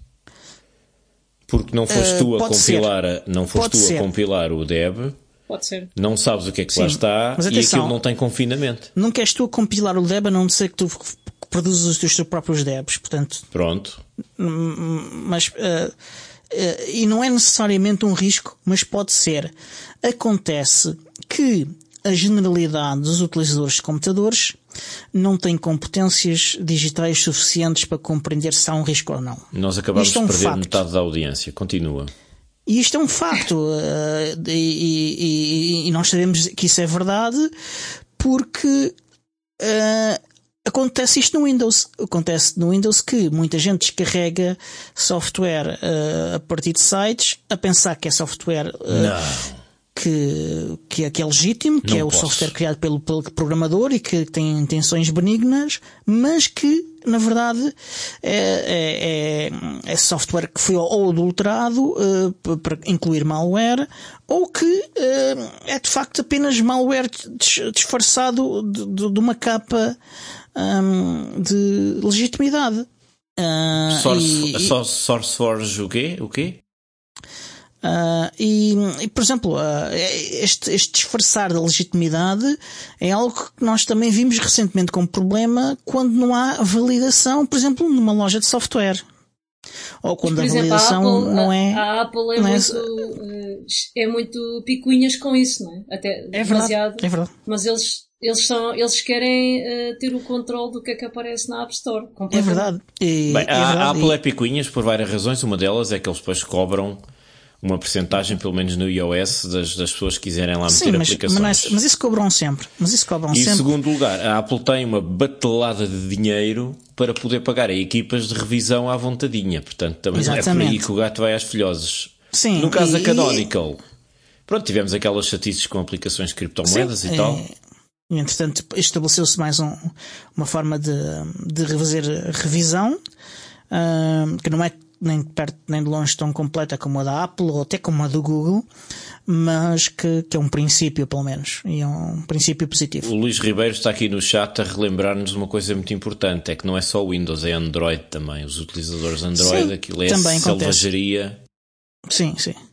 [SPEAKER 2] Porque não foste tu a uh, compilar, a, não foste tu a compilar o dev,
[SPEAKER 3] pode ser.
[SPEAKER 2] Não sabes o que é que Sim, lá está e aquilo não tem confinamento.
[SPEAKER 1] Não queres tu a compilar o dev, a não ser que tu produzas os teus próprios devs, portanto.
[SPEAKER 2] Pronto.
[SPEAKER 1] Mas uh, uh, e não é necessariamente um risco, mas pode ser. Acontece que a generalidade dos utilizadores de computadores não tem competências digitais suficientes para compreender se há um risco ou não.
[SPEAKER 2] Nós acabamos de perder facto. metade da audiência. Continua.
[SPEAKER 1] E isto é um facto. Uh, e, e, e nós sabemos que isso é verdade porque uh, acontece isto no Windows. Acontece no Windows que muita gente descarrega software uh, a partir de sites a pensar que é software... Uh,
[SPEAKER 2] não.
[SPEAKER 1] Que, que, é, que é legítimo, que
[SPEAKER 2] não
[SPEAKER 1] é o
[SPEAKER 2] posso.
[SPEAKER 1] software criado pelo, pelo programador e que tem intenções benignas, mas que, na verdade, é, é, é software que foi ou adulterado uh, para incluir malware, ou que uh, é de facto apenas malware disfarçado de, de, de uma capa um, de legitimidade. Uh,
[SPEAKER 2] Source, e, e, SourceForge o quê? O quê?
[SPEAKER 1] Uh, e, e, por exemplo, uh, este, este disfarçar da legitimidade é algo que nós também vimos recentemente como problema quando não há validação, por exemplo, numa loja de software. Ou quando
[SPEAKER 3] Mas,
[SPEAKER 1] a validação
[SPEAKER 3] exemplo, a Apple,
[SPEAKER 1] não é...
[SPEAKER 3] A Apple é,
[SPEAKER 1] não
[SPEAKER 3] muito, é... é muito picuinhas com isso, não é? Até
[SPEAKER 1] é
[SPEAKER 3] demasiado.
[SPEAKER 1] Verdade, é verdade.
[SPEAKER 3] Mas eles, eles, são, eles querem uh, ter o controle do que é que aparece na App Store.
[SPEAKER 1] É verdade. E,
[SPEAKER 2] Bem,
[SPEAKER 1] é
[SPEAKER 2] a,
[SPEAKER 1] verdade.
[SPEAKER 2] a Apple
[SPEAKER 1] e...
[SPEAKER 2] é picuinhas por várias razões. Uma delas é que eles depois cobram uma percentagem, pelo menos no iOS, das, das pessoas que quiserem lá meter
[SPEAKER 1] Sim, mas,
[SPEAKER 2] aplicações.
[SPEAKER 1] Mas, mas isso cobram sempre. Mas isso cobram
[SPEAKER 2] e
[SPEAKER 1] sempre.
[SPEAKER 2] em segundo lugar, a Apple tem uma batelada de dinheiro para poder pagar a equipas de revisão à vontadinha. Portanto, também Exatamente. é por aí que o gato vai às filhoses.
[SPEAKER 1] Sim,
[SPEAKER 2] no caso
[SPEAKER 1] e...
[SPEAKER 2] da Canonical, pronto, tivemos aquelas chatices com aplicações de criptomoedas Sim, e tal.
[SPEAKER 1] É... Entretanto, estabeleceu-se mais um, uma forma de, de fazer revisão, uh, que não é nem de perto nem de longe tão completa como a da Apple ou até como a do Google, mas que, que é um princípio, pelo menos, e é um princípio positivo.
[SPEAKER 2] O Luís Ribeiro está aqui no chat a relembrar-nos uma coisa muito importante, é que não é só Windows, é Android também. Os utilizadores Android, sim, aquilo é selvageria.
[SPEAKER 1] Sim, sim.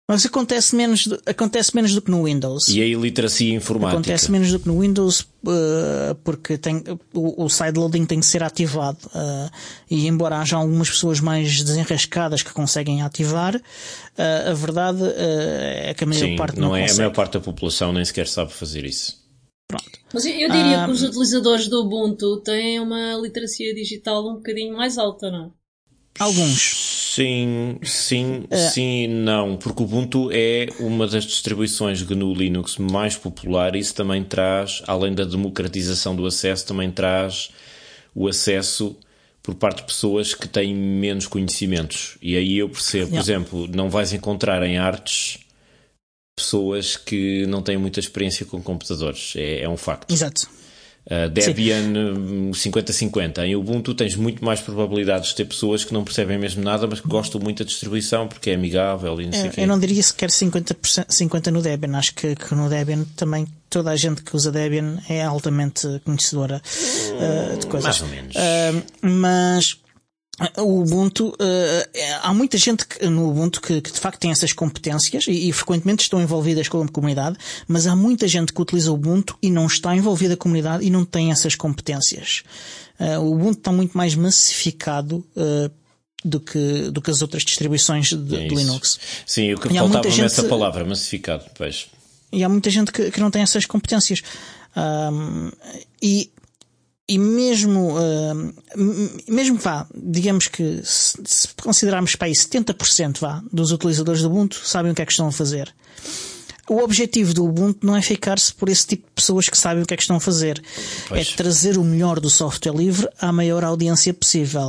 [SPEAKER 1] Mas acontece menos, do, acontece menos do que no Windows.
[SPEAKER 2] E a iliteracia informática?
[SPEAKER 1] Acontece menos do que no Windows, uh, porque tem, o, o sideloading tem que ser ativado. Uh, e embora haja algumas pessoas mais desenrascadas que conseguem ativar, uh, a verdade uh, é que a maior
[SPEAKER 2] Sim,
[SPEAKER 1] parte não,
[SPEAKER 2] não é,
[SPEAKER 1] consegue.
[SPEAKER 2] A maior parte da população nem sequer sabe fazer isso.
[SPEAKER 1] Pronto.
[SPEAKER 3] Mas eu diria
[SPEAKER 1] uh,
[SPEAKER 3] que os utilizadores do Ubuntu têm uma literacia digital um bocadinho mais alta, não é?
[SPEAKER 1] Alguns.
[SPEAKER 2] Sim, sim,
[SPEAKER 1] É.
[SPEAKER 2] sim e não, porque o Ubuntu é uma das distribuições G N U Linux mais popular e isso também traz, além da democratização do acesso, também traz o acesso por parte de pessoas que têm menos conhecimentos. E aí eu percebo, por
[SPEAKER 1] Yeah.
[SPEAKER 2] exemplo, não vais encontrar em artes pessoas que não têm muita experiência com computadores, é, é um facto.
[SPEAKER 1] Exato.
[SPEAKER 2] Uh, Debian cinquenta a cinquenta. Em Ubuntu tens muito mais probabilidades de ter pessoas que não percebem mesmo nada, mas que gostam muito da distribuição porque é amigável e não sei o quê.
[SPEAKER 1] Eu não diria sequer cinquenta por cento, cinquenta no Debian. Acho que, que no Debian também toda a gente que usa Debian é altamente conhecedora uh, de coisas.
[SPEAKER 2] Mais ou menos.
[SPEAKER 1] Uh, mas o Ubuntu, uh, há muita gente que, no Ubuntu que, que de facto tem essas competências e, e frequentemente estão envolvidas com a comunidade, mas há muita gente que utiliza o Ubuntu e não está envolvida com a comunidade e não tem essas competências. Uh, o Ubuntu está muito mais massificado uh, do que, do que as outras distribuições de,
[SPEAKER 2] É
[SPEAKER 1] de Linux.
[SPEAKER 2] Sim, o que
[SPEAKER 1] E há
[SPEAKER 2] faltava
[SPEAKER 1] muita
[SPEAKER 2] nessa
[SPEAKER 1] gente-
[SPEAKER 2] palavra, massificado, pois.
[SPEAKER 1] E há muita gente que, que não tem essas competências. Um, e, e mesmo, um, mesmo vá, digamos que se, se considerarmos para aí setenta por cento vá, dos utilizadores do Ubuntu sabem o que é que estão a fazer. O objetivo do Ubuntu não é ficar-se por esse tipo de pessoas que sabem o que é que estão a fazer.
[SPEAKER 2] Pois.
[SPEAKER 1] É trazer o melhor do software livre à maior audiência possível.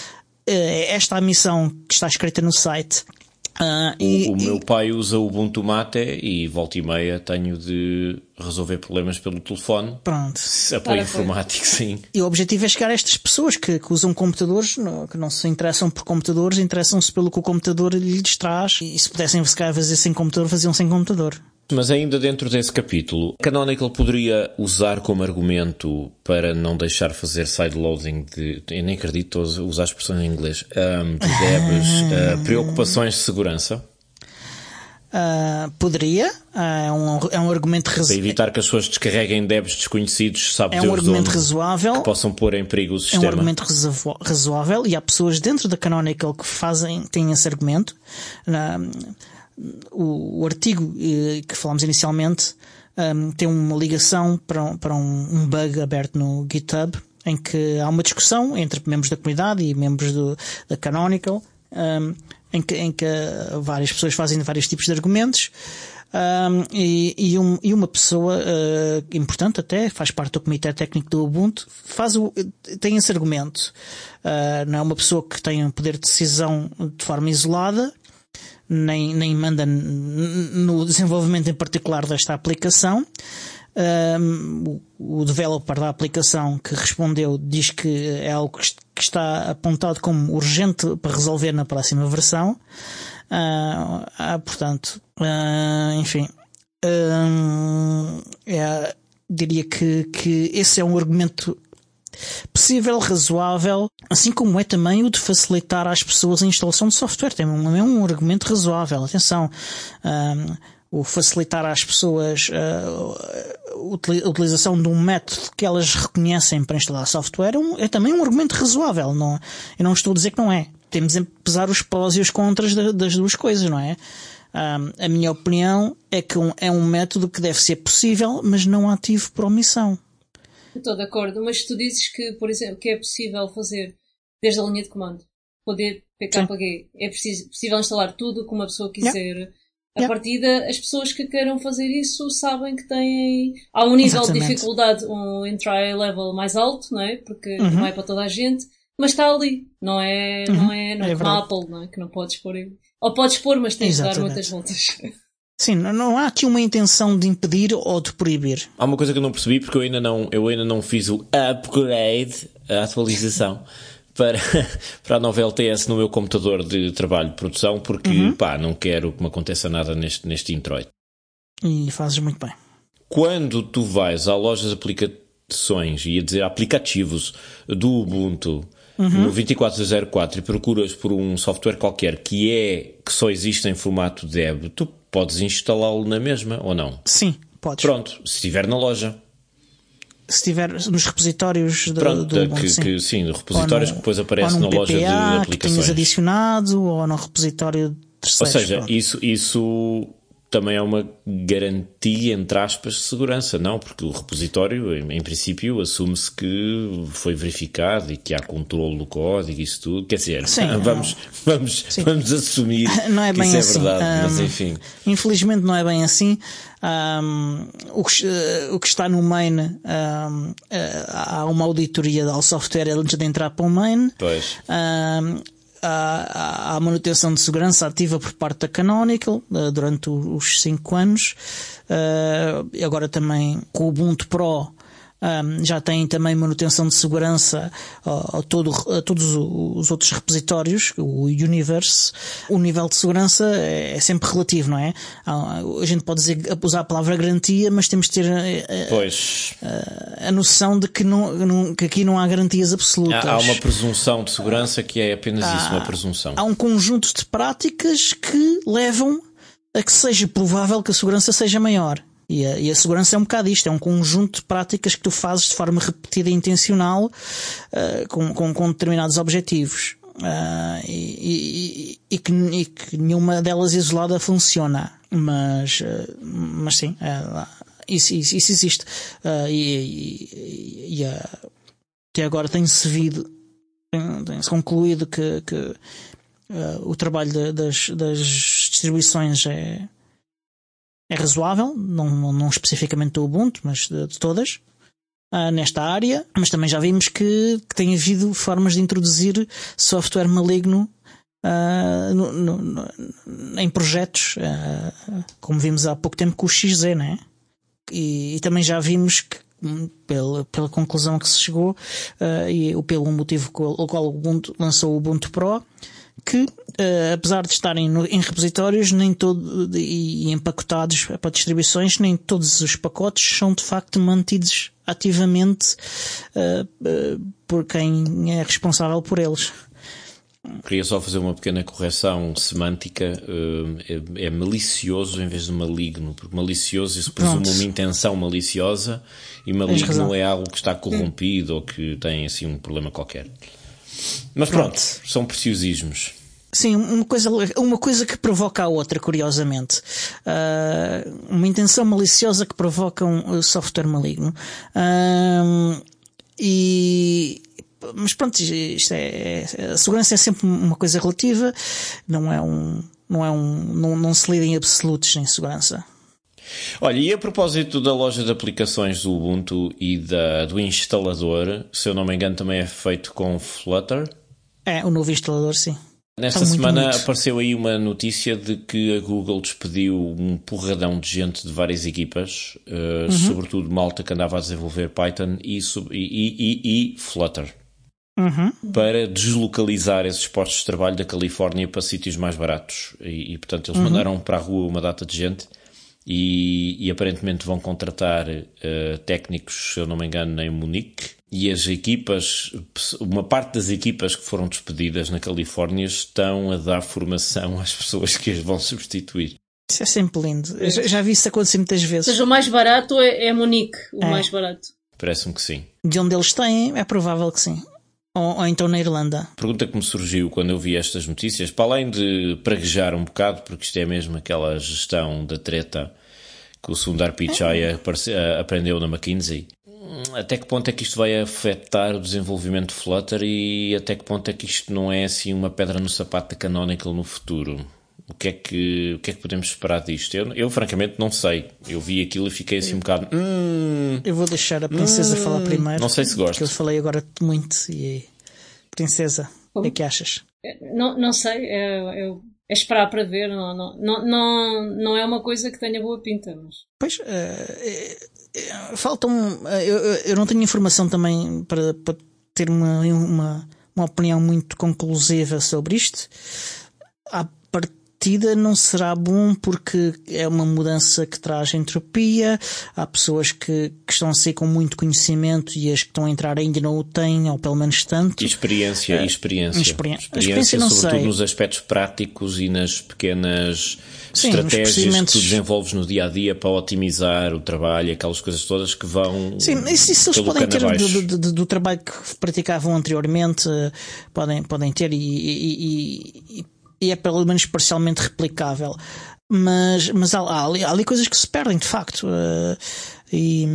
[SPEAKER 1] É esta a missão que está escrita no site. Uh,
[SPEAKER 2] O,
[SPEAKER 1] e,
[SPEAKER 2] o meu
[SPEAKER 1] e-
[SPEAKER 2] pai usa o Ubuntu Mate e volta e meia tenho de resolver problemas pelo telefone.
[SPEAKER 1] pronto.
[SPEAKER 2] Apoio
[SPEAKER 3] Ora,
[SPEAKER 2] informático, sim.
[SPEAKER 1] E o objetivo é chegar a estas pessoas que, que usam computadores, não- que não se interessam por computadores, interessam-se pelo que o computador lhes traz. E se pudessem se calhar fazer sem computador, faziam sem computador.
[SPEAKER 2] Mas ainda dentro desse capítulo, Canonical poderia usar como argumento para não deixar fazer sideloading de, eu nem acredito usar a expressão em inglês, um, de debs, uh, preocupações de segurança,
[SPEAKER 1] Uh, poderia, uh, é, um, é um argumento
[SPEAKER 2] para
[SPEAKER 1] razo-
[SPEAKER 2] evitar que as pessoas descarreguem debs desconhecidos, sabe
[SPEAKER 1] é um
[SPEAKER 2] Deus de
[SPEAKER 1] argumento
[SPEAKER 2] onde,
[SPEAKER 1] razoável.
[SPEAKER 2] que possam pôr em perigo o
[SPEAKER 1] É um
[SPEAKER 2] sistema.
[SPEAKER 1] argumento razo- razoável e há pessoas dentro da Canonical que fazem, têm esse argumento. Na, o, o artigo eh, que falámos inicialmente um, tem uma ligação para, um- para um, um bug aberto no GitHub em que há uma discussão entre membros da comunidade e membros do, da Canonical um, em, que, em que várias pessoas fazem vários tipos de argumentos. Um, e, e, um, e uma pessoa uh, importante até, faz parte do comitê técnico do Ubuntu, faz o, tem esse argumento. Uh, não é uma pessoa que tem um poder de decisão de forma isolada, nem, nem manda n- no desenvolvimento em particular desta aplicação. Um, o, o developer da aplicação que respondeu diz que é algo que, est- que está apontado como urgente para resolver na próxima versão. Ah, ah, portanto, ah, enfim, ah, é, diria que, que esse é um argumento possível, razoável, assim como é também o de facilitar às pessoas a instalação de software. Tem um, é um argumento razoável. Atenção, ah, o facilitar às pessoas ah, a utilização de um método que elas reconhecem para instalar software é, um, é também um argumento razoável. Não, eu não estou a dizer que não é. Temos de pesar os prós e os contras das duas coisas, não é? Um, a minha opinião é que um, é um método que deve ser possível, mas não ativo por omissão.
[SPEAKER 3] Estou de acordo, mas tu dizes que, por exemplo, que é possível fazer desde a linha de comando, poder P K G, é preciso, possível instalar tudo como uma pessoa quiser. Yeah. A yeah. partida, as pessoas que queiram fazer isso sabem que têm, há um nível Exatamente. de dificuldade, um entry level mais alto, não é? Porque uhum. não é para toda a gente, mas está ali, não é, uhum. não é, não é, é como a Apple, não é? Que não podes pôr, ou podes pôr, mas tens Exatamente. de dar muitas voltas.
[SPEAKER 1] Sim, não há aqui uma intenção de impedir ou de proibir.
[SPEAKER 2] Há uma coisa que eu não percebi porque eu ainda não, eu ainda não fiz o upgrade, a atualização para, para a nova L T S no meu computador de trabalho de produção porque, uhum. pá, não quero que me aconteça nada neste, neste introito.
[SPEAKER 1] E fazes muito bem.
[SPEAKER 2] Quando tu vais à loja de aplicações e a dizer aplicativos do Ubuntu uhum. no vinte e quatro zero quatro e procuras por um software qualquer que é que só existe em formato deb, tu podes instalá-lo na mesma ou não?
[SPEAKER 1] Sim, podes.
[SPEAKER 2] Pronto, se estiver na loja.
[SPEAKER 1] Se estiver nos repositórios de,
[SPEAKER 2] Pronto,
[SPEAKER 1] do Ubuntu,
[SPEAKER 2] que,
[SPEAKER 1] sim.
[SPEAKER 2] que, sim, de repositórios
[SPEAKER 1] no,
[SPEAKER 2] que depois aparece na
[SPEAKER 1] P P A,
[SPEAKER 2] loja de aplicações.
[SPEAKER 1] Que tenhas adicionado, ou no repositório de terceiros.
[SPEAKER 2] Ou seja, isso, isso também é uma garantia, entre aspas, de segurança, não? Porque o repositório, em, em princípio, assume-se que foi verificado e que há controle do código e isso tudo. Quer dizer,
[SPEAKER 1] sim,
[SPEAKER 2] vamos,
[SPEAKER 1] não.
[SPEAKER 2] vamos,
[SPEAKER 1] Sim.
[SPEAKER 2] vamos assumir
[SPEAKER 1] não é
[SPEAKER 2] que
[SPEAKER 1] bem
[SPEAKER 2] isso
[SPEAKER 1] assim.
[SPEAKER 2] é verdade,
[SPEAKER 1] um,
[SPEAKER 2] mas enfim.
[SPEAKER 1] Infelizmente não é bem assim. Um, o, que, uh, o que está no main, um, uh, há uma auditoria ao software antes de entrar para o main.
[SPEAKER 2] Pois.
[SPEAKER 1] Um, Há, há manutenção de segurança ativa por parte da Canonical uh, durante os cinco anos. Uh, agora também com o Ubuntu Pro um, já tem também manutenção de segurança a, a, todo, a todos os outros repositórios, o Universe. O nível de segurança é, é sempre relativo, não é? A, a gente pode dizer, usar a palavra garantia, mas temos de ter a,
[SPEAKER 2] pois.
[SPEAKER 1] a, a noção de que, não, não, que aqui não há garantias absolutas.
[SPEAKER 2] Há, há uma presunção de segurança que é apenas há, isso, uma presunção.
[SPEAKER 1] Há um conjunto de práticas que levam a que seja provável que a segurança seja maior. E a, e a segurança é um bocado isto, é um conjunto de práticas que tu fazes de forma repetida e intencional uh, com, com, com determinados objetivos. Uh, e, e, e, que, e que nenhuma delas isolada funciona. Mas, uh, mas sim, uh, isso, isso, isso existe. Uh, e e, e uh, até agora tem-se vido, tem-se concluído que, que uh, o trabalho de, das, das distribuições é É razoável, não, não especificamente do Ubuntu, mas de, de todas, uh, nesta área. Mas também já vimos que, que tem havido formas de introduzir software maligno uh, no, no, no, em projetos, uh, como vimos há pouco tempo com o X Z, né? E, e também já vimos que, pela, pela conclusão a que se chegou, uh, e pelo motivo pelo qual o Ubuntu lançou o Ubuntu Pro, que, uh, apesar de estarem no, em repositórios nem todo, de, e empacotados para distribuições, nem todos os pacotes são de facto mantidos ativamente uh, uh, por quem é responsável por eles.
[SPEAKER 2] Queria só fazer uma pequena correção semântica. É, é malicioso em vez de maligno, porque malicioso isso presume uma intenção maliciosa e maligno é algo que está corrompido ou que tem assim um problema qualquer. Mas pronto, pronto, são preciosismos.
[SPEAKER 1] Sim, uma coisa, uma coisa que provoca a outra, curiosamente. Uh, uma intenção maliciosa que provoca um software maligno. Uh, e... Mas pronto, isto é, a segurança é sempre uma coisa relativa, não é um, não é um, não, não se lida em absolutos em segurança.
[SPEAKER 2] Olha, e a propósito da loja de aplicações do Ubuntu e da, do instalador, se eu não me engano também é feito com Flutter?
[SPEAKER 1] É, o novo instalador, sim.
[SPEAKER 2] Nesta
[SPEAKER 1] Está
[SPEAKER 2] semana
[SPEAKER 1] muito, muito.
[SPEAKER 2] apareceu aí uma notícia de que a Google despediu um porradão de gente de várias equipas, uh, uhum. sobretudo malta que andava a desenvolver Python e, e, e, e Flutter.
[SPEAKER 1] Uhum.
[SPEAKER 2] Para deslocalizar esses postos de trabalho da Califórnia para sítios mais baratos. E, e portanto, eles
[SPEAKER 1] uhum.
[SPEAKER 2] mandaram para a rua uma data de gente e, e aparentemente vão contratar uh, técnicos, se eu não me engano, em Munique. E as equipas, uma parte das equipas que foram despedidas na Califórnia estão a dar formação às pessoas que as vão substituir.
[SPEAKER 1] Isso é sempre lindo. Eu já, já vi isso acontecer muitas vezes.
[SPEAKER 3] Ou seja, o mais barato é, é Munique, o é. mais barato.
[SPEAKER 2] Parece-me que sim.
[SPEAKER 1] De onde eles têm, é provável que sim. Ou, ou então na Irlanda.
[SPEAKER 2] Pergunta que me surgiu quando eu vi estas notícias, para além de praguejar um bocado, porque isto é mesmo aquela gestão da treta que o Sundar Pichai é. aprendeu na McKinsey, até que ponto é que isto vai afetar o desenvolvimento de Flutter e até que ponto é que isto não é assim uma pedra no sapato da Canonical no futuro? O que é que, o que, é que podemos esperar disto? Eu, eu francamente não sei. Eu vi aquilo e fiquei assim um bocado... Hum,
[SPEAKER 1] eu vou deixar a Princesa
[SPEAKER 2] hum,
[SPEAKER 1] falar primeiro.
[SPEAKER 2] Não sei se gosto.
[SPEAKER 1] Porque eu falei agora muito e... Princesa, o que é que achas?
[SPEAKER 3] Não, não sei. É, é, é esperar para ver. Não, não, não, não, não é uma coisa que tenha boa pinta. Mas...
[SPEAKER 1] Pois, uh, é, é, faltam... Uh, eu, eu não tenho informação também para, para ter uma, uma, uma opinião muito conclusiva sobre isto. À partida partida não será bom porque é uma mudança que traz entropia. Há pessoas que, que estão a sair com muito conhecimento e as que estão a entrar ainda não o têm, ou pelo menos tanto.
[SPEAKER 2] E experiência, e experiência.
[SPEAKER 1] Experi-
[SPEAKER 2] experiência,
[SPEAKER 1] experiência não
[SPEAKER 2] sobretudo
[SPEAKER 1] sei.
[SPEAKER 2] nos aspectos práticos e nas pequenas
[SPEAKER 1] Sim,
[SPEAKER 2] estratégias
[SPEAKER 1] procedimentos...
[SPEAKER 2] que tu desenvolves no dia a dia para otimizar o trabalho, aquelas coisas todas que vão.
[SPEAKER 1] Sim, isso, isso eles podem ter
[SPEAKER 2] do,
[SPEAKER 1] do, do, do trabalho que praticavam anteriormente, podem, podem ter e, e, e, e é pelo menos parcialmente replicável. Mas, mas há, há, ali, há ali coisas que se perdem, de facto. Uh, e,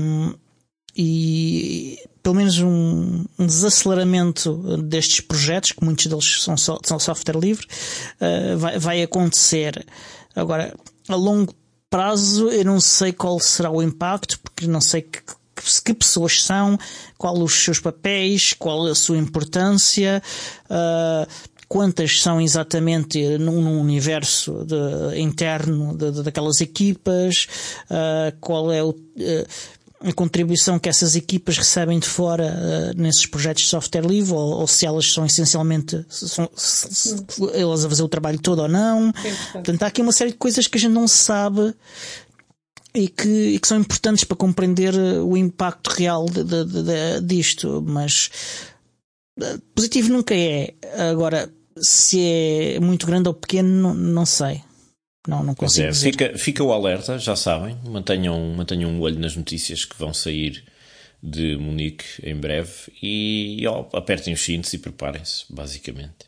[SPEAKER 1] e pelo menos um, um desaceleramento destes projetos, que muitos deles são, so, são software livre, uh, vai, vai acontecer. Agora, a longo prazo, eu não sei qual será o impacto, porque não sei que, que, que pessoas são, qual os seus papéis, qual a sua importância, uh, quantas são exatamente num, num universo de, interno de, de, daquelas equipas, uh, qual é o, uh, a contribuição que essas equipas recebem de fora uh, nesses projetos de software livre, ou, ou se elas são essencialmente são, se, se, elas a fazer o trabalho todo ou não.
[SPEAKER 3] Sim,
[SPEAKER 1] portanto, há aqui uma série de coisas que a gente não sabe e que, e que são importantes para compreender o impacto real de, de, de, de, disto, mas uh, positivo nunca é. Agora, se é muito grande ou pequeno, não, não sei. Não, não consigo
[SPEAKER 2] é,
[SPEAKER 1] dizer.
[SPEAKER 2] Fica, fica o alerta, já sabem. Mantenham, mantenham um olho nas notícias que vão sair de Munique em breve e ó, apertem os cintos e preparem-se, basicamente.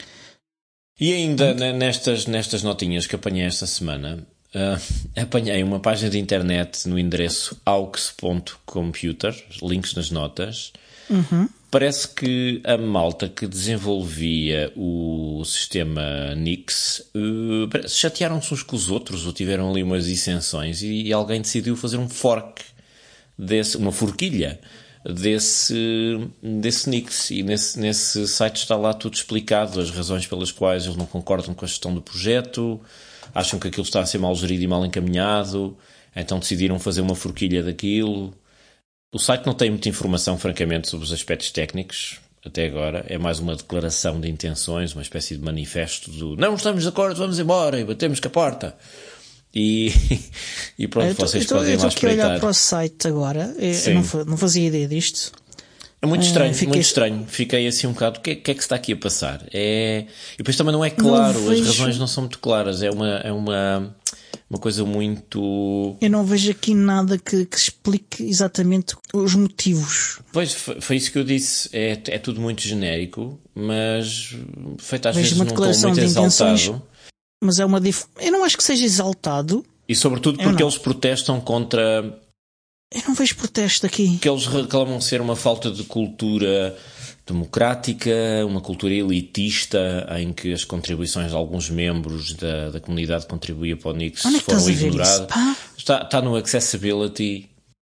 [SPEAKER 2] E ainda hum. nestas, nestas notinhas que apanhei esta semana, uh, apanhei uma página de internet no endereço aux ponto computer, links nas notas.
[SPEAKER 1] Uhum.
[SPEAKER 2] Parece que a malta que desenvolvia o sistema Nix uh, chatearam-se uns com os outros ou tiveram ali umas dissensões e, e alguém decidiu fazer um fork, desse, uma forquilha desse, desse Nix. E nesse, nesse site está lá tudo explicado, as razões pelas quais eles não concordam com a gestão do projeto, acham que aquilo está a ser mal gerido e mal encaminhado, então decidiram fazer uma forquilha daquilo. O site não tem muita informação, francamente, sobre os aspectos técnicos, até agora. É mais uma declaração de intenções, uma espécie de manifesto do não estamos de acordo, vamos embora e batemos com a porta. E, e pronto,
[SPEAKER 1] eu tô,
[SPEAKER 2] vocês
[SPEAKER 1] eu tô,
[SPEAKER 2] podem
[SPEAKER 1] eu
[SPEAKER 2] lá
[SPEAKER 1] espreitar. Eu estou aqui a olhar
[SPEAKER 2] espreitar.
[SPEAKER 1] para o site agora, eu não, não fazia ideia disto.
[SPEAKER 2] É muito estranho,
[SPEAKER 1] uh, fiquei...
[SPEAKER 2] muito estranho. Fiquei assim um bocado, o que, que é que se está aqui a passar? É... E depois também não é claro, não vejo... as razões não são muito claras. É uma... É uma... Uma coisa muito...
[SPEAKER 1] Eu não vejo aqui nada que, que explique exatamente os motivos.
[SPEAKER 2] Pois, foi, foi isso que eu disse. É, é tudo muito genérico, mas feito às
[SPEAKER 1] vejo
[SPEAKER 2] vezes
[SPEAKER 1] uma
[SPEAKER 2] num
[SPEAKER 1] declaração
[SPEAKER 2] tom muito
[SPEAKER 1] de intenções,
[SPEAKER 2] exaltado.
[SPEAKER 1] Mas é uma dif... Eu não acho que seja exaltado.
[SPEAKER 2] E sobretudo porque eles protestam contra...
[SPEAKER 1] Eu não vejo protesto aqui.
[SPEAKER 2] Que eles reclamam ser uma falta de cultura democrática, uma cultura elitista, em que as contribuições de alguns membros da, da comunidade que contribuía para o Nix
[SPEAKER 1] Onde é que
[SPEAKER 2] foram
[SPEAKER 1] estás a ver
[SPEAKER 2] ignoradas.
[SPEAKER 1] isso?
[SPEAKER 2] Está, está no Accessibility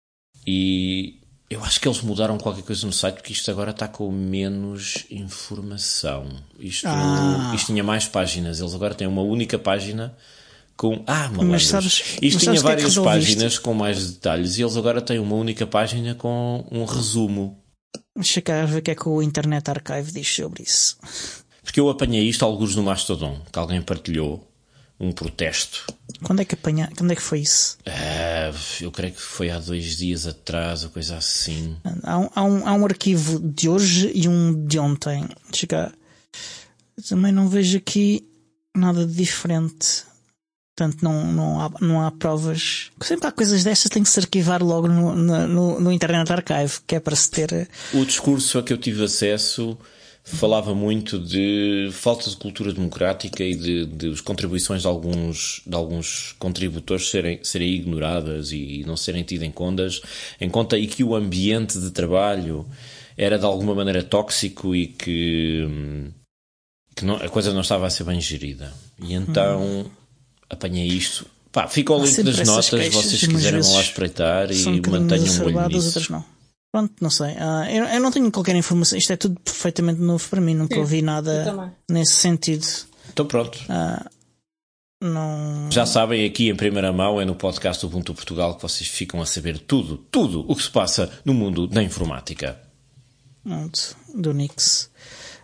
[SPEAKER 2] e eu acho que eles mudaram qualquer coisa no site porque isto agora está com menos informação. Isto,
[SPEAKER 1] ah.
[SPEAKER 2] isto tinha mais páginas, eles agora têm uma única página com... Ah, malandros.
[SPEAKER 1] Sabes,
[SPEAKER 2] isto tinha várias
[SPEAKER 1] que é que
[SPEAKER 2] páginas com mais detalhes e eles agora têm uma única página com um resumo.
[SPEAKER 1] Deixa cá ver o que é que o Internet Archive diz sobre isso.
[SPEAKER 2] Porque eu apanhei isto alguns no Mastodon, que alguém partilhou um protesto.
[SPEAKER 1] Quando é que apanha... Quando é que foi isso?
[SPEAKER 2] Uh, eu creio que foi há dois dias atrás, ou coisa assim.
[SPEAKER 1] Há um, há um, há um arquivo de hoje e um de ontem. Deixa cá. Eu também não vejo aqui nada de diferente. Portanto, não, não, há, não há provas. Sempre há coisas destas, tem que se arquivar logo no, no, no Internet Archive, que é para se ter...
[SPEAKER 2] O discurso a que eu tive acesso falava muito de falta de cultura democrática e de, de as contribuições de alguns, de alguns contributores serem, serem ignoradas e não serem tidas em contas, em conta, e que o ambiente de trabalho era de alguma maneira tóxico e que, que não, a coisa não estava a ser bem gerida. E então... Hum. Apanhei isto. Pá, fica o link das notas, queixas, vocês quiserem lá espreitar e
[SPEAKER 1] um
[SPEAKER 2] mantenham um olho nisso.
[SPEAKER 1] Outras não. Pronto, não sei. Uh, eu, eu não tenho qualquer informação. Isto é tudo perfeitamente novo para mim. Nunca Sim, ouvi nada nesse sentido.
[SPEAKER 2] Então pronto.
[SPEAKER 1] Uh, não...
[SPEAKER 2] Já sabem, aqui em primeira mão é no podcast do Ubuntu Portugal que vocês ficam a saber tudo, tudo o que se passa no mundo da informática.
[SPEAKER 1] Pronto, do Nix.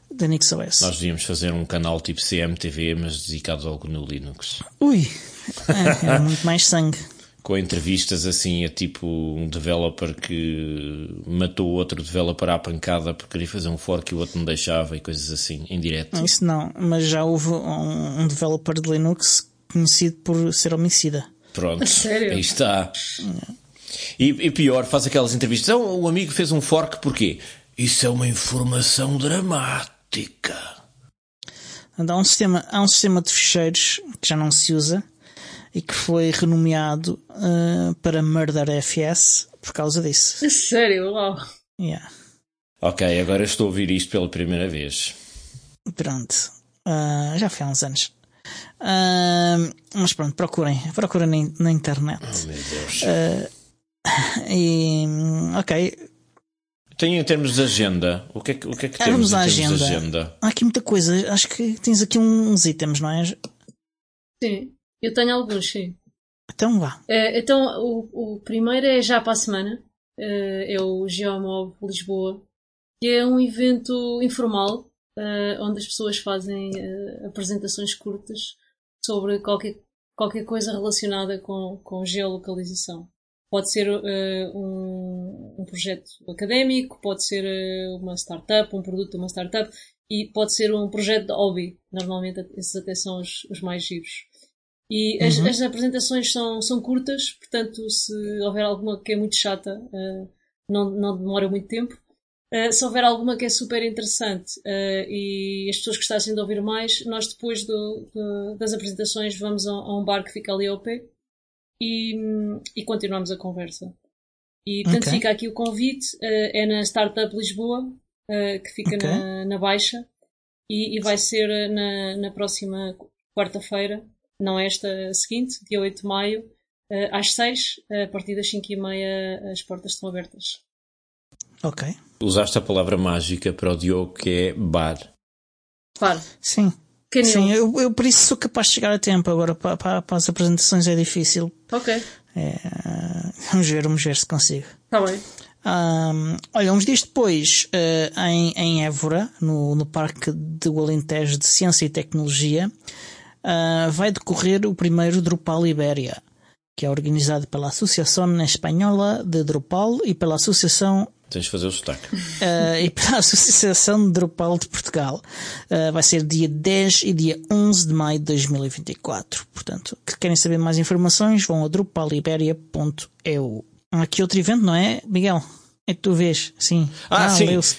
[SPEAKER 1] da NixOS.
[SPEAKER 2] Nós devíamos fazer um canal tipo C M T V, mas dedicado ao no Linux.
[SPEAKER 1] Ui, é, é muito mais sangue.
[SPEAKER 2] Com entrevistas assim a tipo um developer que matou outro developer à pancada porque queria fazer um fork e o outro não deixava e coisas assim, em direto.
[SPEAKER 1] Isso não, mas já houve um, um developer de Linux conhecido por ser homicida.
[SPEAKER 2] Pronto,
[SPEAKER 3] sério?
[SPEAKER 2] Aí está. E, e pior, faz aquelas entrevistas. Oh, o amigo fez um fork porquê? Isso é uma informação dramática.
[SPEAKER 1] Há um sistema, há um sistema de ficheiros que já não se usa e que foi renomeado uh, para Murder F S por causa disso.
[SPEAKER 3] Sério? Uau!
[SPEAKER 1] Yeah.
[SPEAKER 2] Ok, agora estou a ouvir isto pela primeira vez.
[SPEAKER 1] Pronto. Uh, já foi há uns anos. Uh, mas pronto, procurem. Procurem na, na internet.
[SPEAKER 2] Oh, meu Deus.
[SPEAKER 1] Uh, e, ok.
[SPEAKER 2] Tem em termos de agenda. O que é que, o que, é que
[SPEAKER 1] Ah,
[SPEAKER 2] temos
[SPEAKER 1] vamos
[SPEAKER 2] em
[SPEAKER 1] à
[SPEAKER 2] termos
[SPEAKER 1] agenda.
[SPEAKER 2] de agenda?
[SPEAKER 1] Há aqui muita coisa. Acho que tens aqui uns itens, não é?
[SPEAKER 3] Sim, eu tenho alguns, sim.
[SPEAKER 1] Então vá.
[SPEAKER 3] Uh, então, o, o primeiro é já para a semana. Uh, é o Geomob Lisboa, que é um evento informal uh, onde as pessoas fazem uh, apresentações curtas sobre qualquer, qualquer coisa relacionada com, com geolocalização. Pode ser uh, um, um projeto académico, pode ser uh, uma startup, um produto de uma startup, e pode ser um projeto de hobby. Normalmente esses até são os, os mais giros. E as,
[SPEAKER 1] Uhum.
[SPEAKER 3] as apresentações são, são curtas, portanto, se houver alguma que é muito chata, uh, não, não demora muito tempo. Uh, se houver alguma que é super interessante uh, e as pessoas gostassem de ouvir mais, nós depois do, do, das apresentações vamos a, a um bar que fica ali ao pé e, e continuamos a conversa. E portanto
[SPEAKER 1] Ok.
[SPEAKER 3] fica aqui o convite, uh, é na Startup Lisboa, uh, que fica
[SPEAKER 1] Ok.
[SPEAKER 3] na, na Baixa, e, e vai ser uh, na, na próxima quarta-feira, não esta seguinte, dia oito de maio, uh, às seis, uh, a partir das cinco e meia as portas estão abertas.
[SPEAKER 1] Ok.
[SPEAKER 2] Usaste a palavra mágica para o Diogo, que é bar.
[SPEAKER 3] Claro.
[SPEAKER 1] Sim.
[SPEAKER 3] Canil.
[SPEAKER 1] Sim, eu, eu por isso sou capaz de chegar a tempo. Agora para, para, para as apresentações é difícil.
[SPEAKER 3] Ok,
[SPEAKER 1] É, vamos ver, vamos ver se consigo.
[SPEAKER 3] está bem.
[SPEAKER 1] Um, olha, uns dias depois, uh, em, em Évora, no, no Parque do Alentejo de Ciência e Tecnologia, uh, vai decorrer o primeiro Drupal Ibéria, que é organizado pela Associação Espanhola de Drupal e pela Associação
[SPEAKER 2] Tens de fazer o sotaque.
[SPEAKER 1] Uh, e pela Associação de Drupal de Portugal. Uh, vai ser dia dez e dia onze de maio de dois mil e vinte e quatro. Portanto, que querem saber mais informações, vão a drupaliberia ponto e u. Há aqui outro evento, não é, Miguel? É que tu vês, sim.
[SPEAKER 2] Ah, sim.
[SPEAKER 1] leu-se.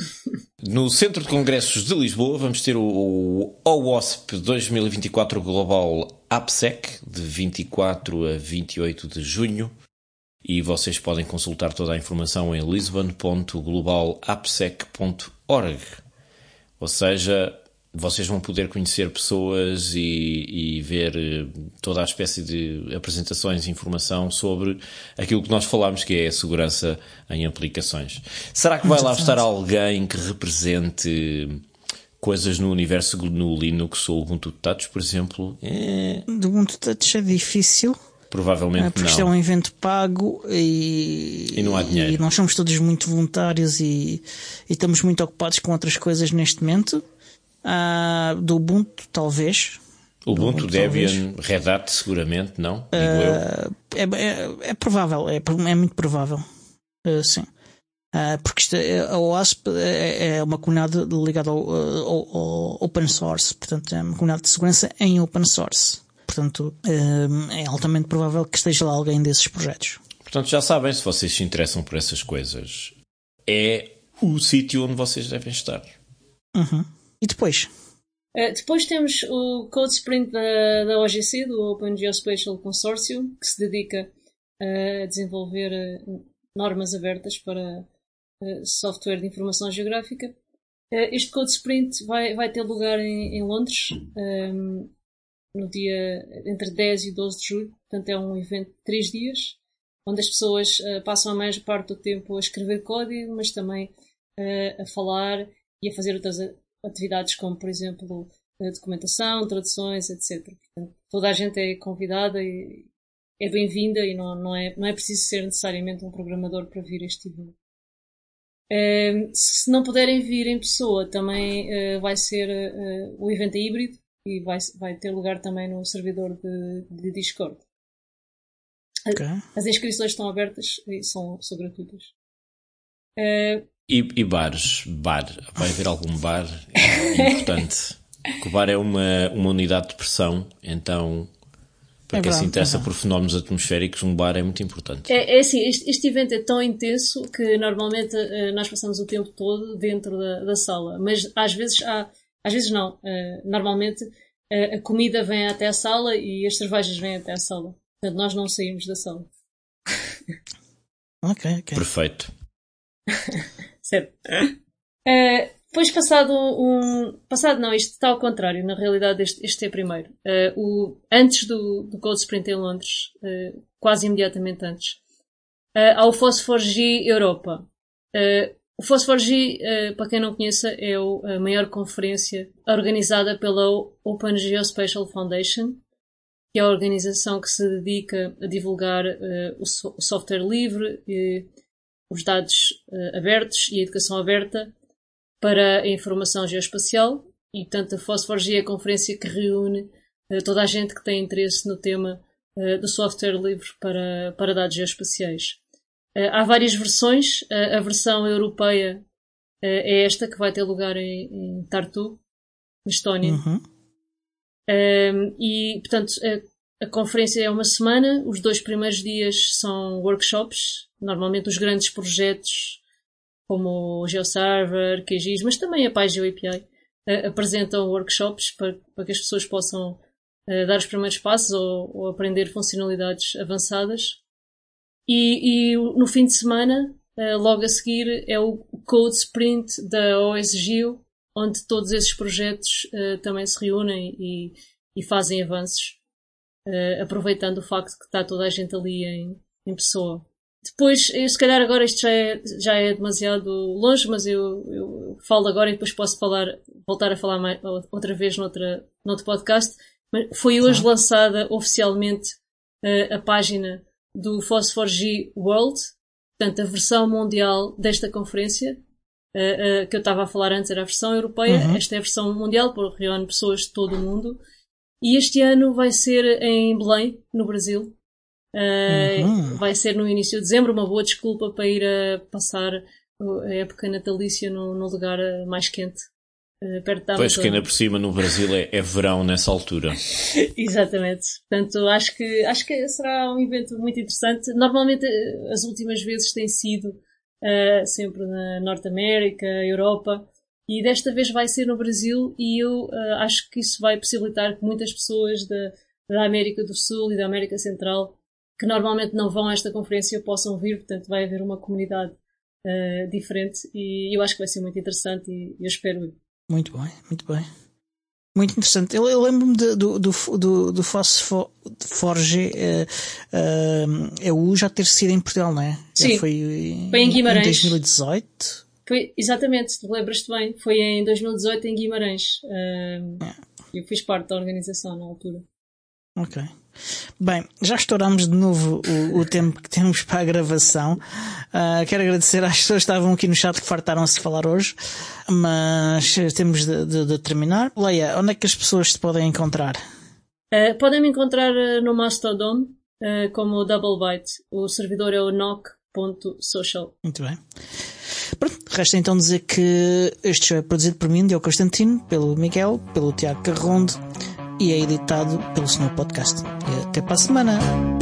[SPEAKER 2] No Centro de Congressos de Lisboa vamos ter o, o O W O S P dois mil e vinte e quatro Global AppSec, de vinte e quatro a vinte e oito de junho. E vocês podem consultar toda a informação em lisbon ponto global appsec ponto org. Ou seja, vocês vão poder conhecer pessoas e, e ver toda a espécie de apresentações e informação sobre aquilo que nós falámos, que é a segurança em aplicações. Será que vai lá estar alguém que represente coisas no universo no Linux ou Ubuntu Touch, por exemplo? É...
[SPEAKER 1] Do Ubuntu Touch é difícil.
[SPEAKER 2] Provavelmente
[SPEAKER 1] porque
[SPEAKER 2] não.
[SPEAKER 1] isto é um evento pago e,
[SPEAKER 2] E não há dinheiro.
[SPEAKER 1] E nós somos todos muito voluntários e, e estamos muito ocupados com outras coisas neste momento. Ah, do Ubuntu, talvez.
[SPEAKER 2] Ubuntu,
[SPEAKER 1] Ubuntu,
[SPEAKER 2] Debian, Red Hat, seguramente, não? Digo eu.
[SPEAKER 1] É, é, é provável, é, é muito provável. Uh, sim. Uh, porque isto é, a O A S P é, é uma comunidade ligada ao, ao, ao open source. Portanto, é uma comunidade de segurança em open source. Portanto, é altamente provável que esteja lá alguém desses projetos.
[SPEAKER 2] Portanto, já sabem, se vocês se interessam por essas coisas, é o sítio onde vocês devem estar.
[SPEAKER 1] Uhum. E depois?
[SPEAKER 3] Uh, depois temos o Code Sprint da, da O G C, do Open Geospatial Consortium, que se dedica uh, a desenvolver uh, normas abertas para uh, software de informação geográfica. Uh, este Code Sprint vai, vai ter lugar em, em Londres, um, no dia entre dez e doze de julho, portanto é um evento de três dias, onde as pessoas uh, passam a maior parte do tempo a escrever código, mas também uh, a falar e a fazer outras atividades como, por exemplo, uh, documentação, traduções, etcétera. Portanto, toda a gente é convidada e é bem-vinda e não, não, é, não é preciso ser necessariamente um programador para vir a este evento. Uh, se não puderem vir em pessoa, também uh, vai ser uh, o evento é híbrido e vai, vai ter lugar também no servidor de, de Discord.
[SPEAKER 1] Okay.
[SPEAKER 3] As inscrições estão abertas e são, são gratuitas. Uh,
[SPEAKER 2] e, e bares? Bar? Vai haver algum bar? É importante. Porque o bar é uma, uma unidade de pressão, então... Para
[SPEAKER 3] é
[SPEAKER 2] quem se interessa
[SPEAKER 3] é
[SPEAKER 2] por fenómenos atmosféricos, um bar é muito importante.
[SPEAKER 3] É, é assim, este, este evento é tão intenso que normalmente uh, nós passamos o tempo todo dentro da, da sala. Mas às vezes há, às vezes não. Uh, normalmente uh, a comida vem até a sala e as cervejas vêm até a sala. Portanto, nós não saímos da sala.
[SPEAKER 1] Ok, ok.
[SPEAKER 2] Perfeito.
[SPEAKER 3] Certo. Uh, Depois passado um... Passado não, isto está ao contrário. Na realidade este, este é primeiro. Uh, o, antes do, do Code Sprint em Londres, uh, quase imediatamente antes, uh, há o Phosphor G Europa. Uh, o Phosphor G, uh, para quem não conheça, é o, a maior conferência organizada pela Open Geospatial Foundation, que é a organização que se dedica a divulgar uh, o, so, o software livre, e os dados uh, abertos e a educação aberta para a informação geoespacial, e portanto a Phosphor G é a conferência que reúne uh, toda a gente que tem interesse no tema uh, do software livre para, para dados geoespaciais. Uh, há várias versões. Uh, a versão europeia uh, é esta, que vai ter lugar em, em Tartu, na Estónia.
[SPEAKER 1] Uhum.
[SPEAKER 3] Um, e portanto a, a conferência é uma semana. Os dois primeiros dias são workshops, normalmente os grandes projetos como o GeoServer, Q G I S, mas também a PyGeo A P I, uh, apresentam workshops para, para que as pessoas possam uh, dar os primeiros passos ou, ou aprender funcionalidades avançadas. E, e no fim de semana, uh, logo a seguir, é o Code Sprint da O S G E O, onde todos esses projetos uh, também se reúnem e, e fazem avanços, uh, aproveitando o facto que está toda a gente ali em, em pessoa. Depois, eu, se calhar agora isto já é, já é demasiado longe, mas eu, eu falo agora e depois posso falar, voltar a falar mais, outra vez noutra, noutro podcast. Mas foi hoje ah. lançada oficialmente uh, a página do Phosphor G World, portanto a versão mundial desta conferência, uh, uh, que eu estava a falar antes era a versão europeia, uhum. Esta é a versão mundial, porque reúne pessoas de todo o mundo. E este ano vai ser em Belém, no Brasil. Uh, uhum. Vai ser no início de dezembro, uma boa desculpa para ir a passar a época natalícia num, num lugar mais quente, uh, perto da Amazônia.
[SPEAKER 2] Pois que ainda por cima no Brasil é, é verão nessa altura.
[SPEAKER 3] Exatamente. Portanto, acho que, acho que será um evento muito interessante. Normalmente as últimas vezes tem sido uh, sempre na Norte América, Europa, e desta vez vai ser no Brasil, e eu uh, acho que isso vai possibilitar que muitas pessoas da, da América do Sul e da América Central que normalmente não vão a esta conferência possam vir, portanto vai haver uma comunidade uh, diferente, e eu acho que vai ser muito interessante e eu espero ir.
[SPEAKER 1] Muito bem, muito bem. Muito interessante. Eu, eu lembro-me de, do, do, do, do Phosphor-G uh, uh, E U já ter sido em Portugal, não é?
[SPEAKER 3] Sim,
[SPEAKER 1] já foi,
[SPEAKER 3] foi em Guimarães.
[SPEAKER 1] Em dois mil e dezoito?
[SPEAKER 3] Foi, exatamente, te lembras-te bem. Foi em dois mil e dezoito em Guimarães. Uh, é. Eu fiz parte da organização na altura.
[SPEAKER 1] Ok. Bem, já estouramos de novo o, o tempo que temos para a gravação. Uh, quero agradecer às pessoas que estavam aqui no chat que fartaram-se de falar hoje, mas temos de, de, de terminar. Leia, onde é que as pessoas te podem encontrar?
[SPEAKER 3] Uh, podem me encontrar uh, no Mastodon uh, como o Double Byte. O servidor é o noc ponto social.
[SPEAKER 1] Muito bem. Pronto, resta então dizer que este show é produzido por mim, Diogo Constantino, pelo Miguel, pelo Tiago Carrondo, e é editado pelo Snow Podcast. E até para a semana!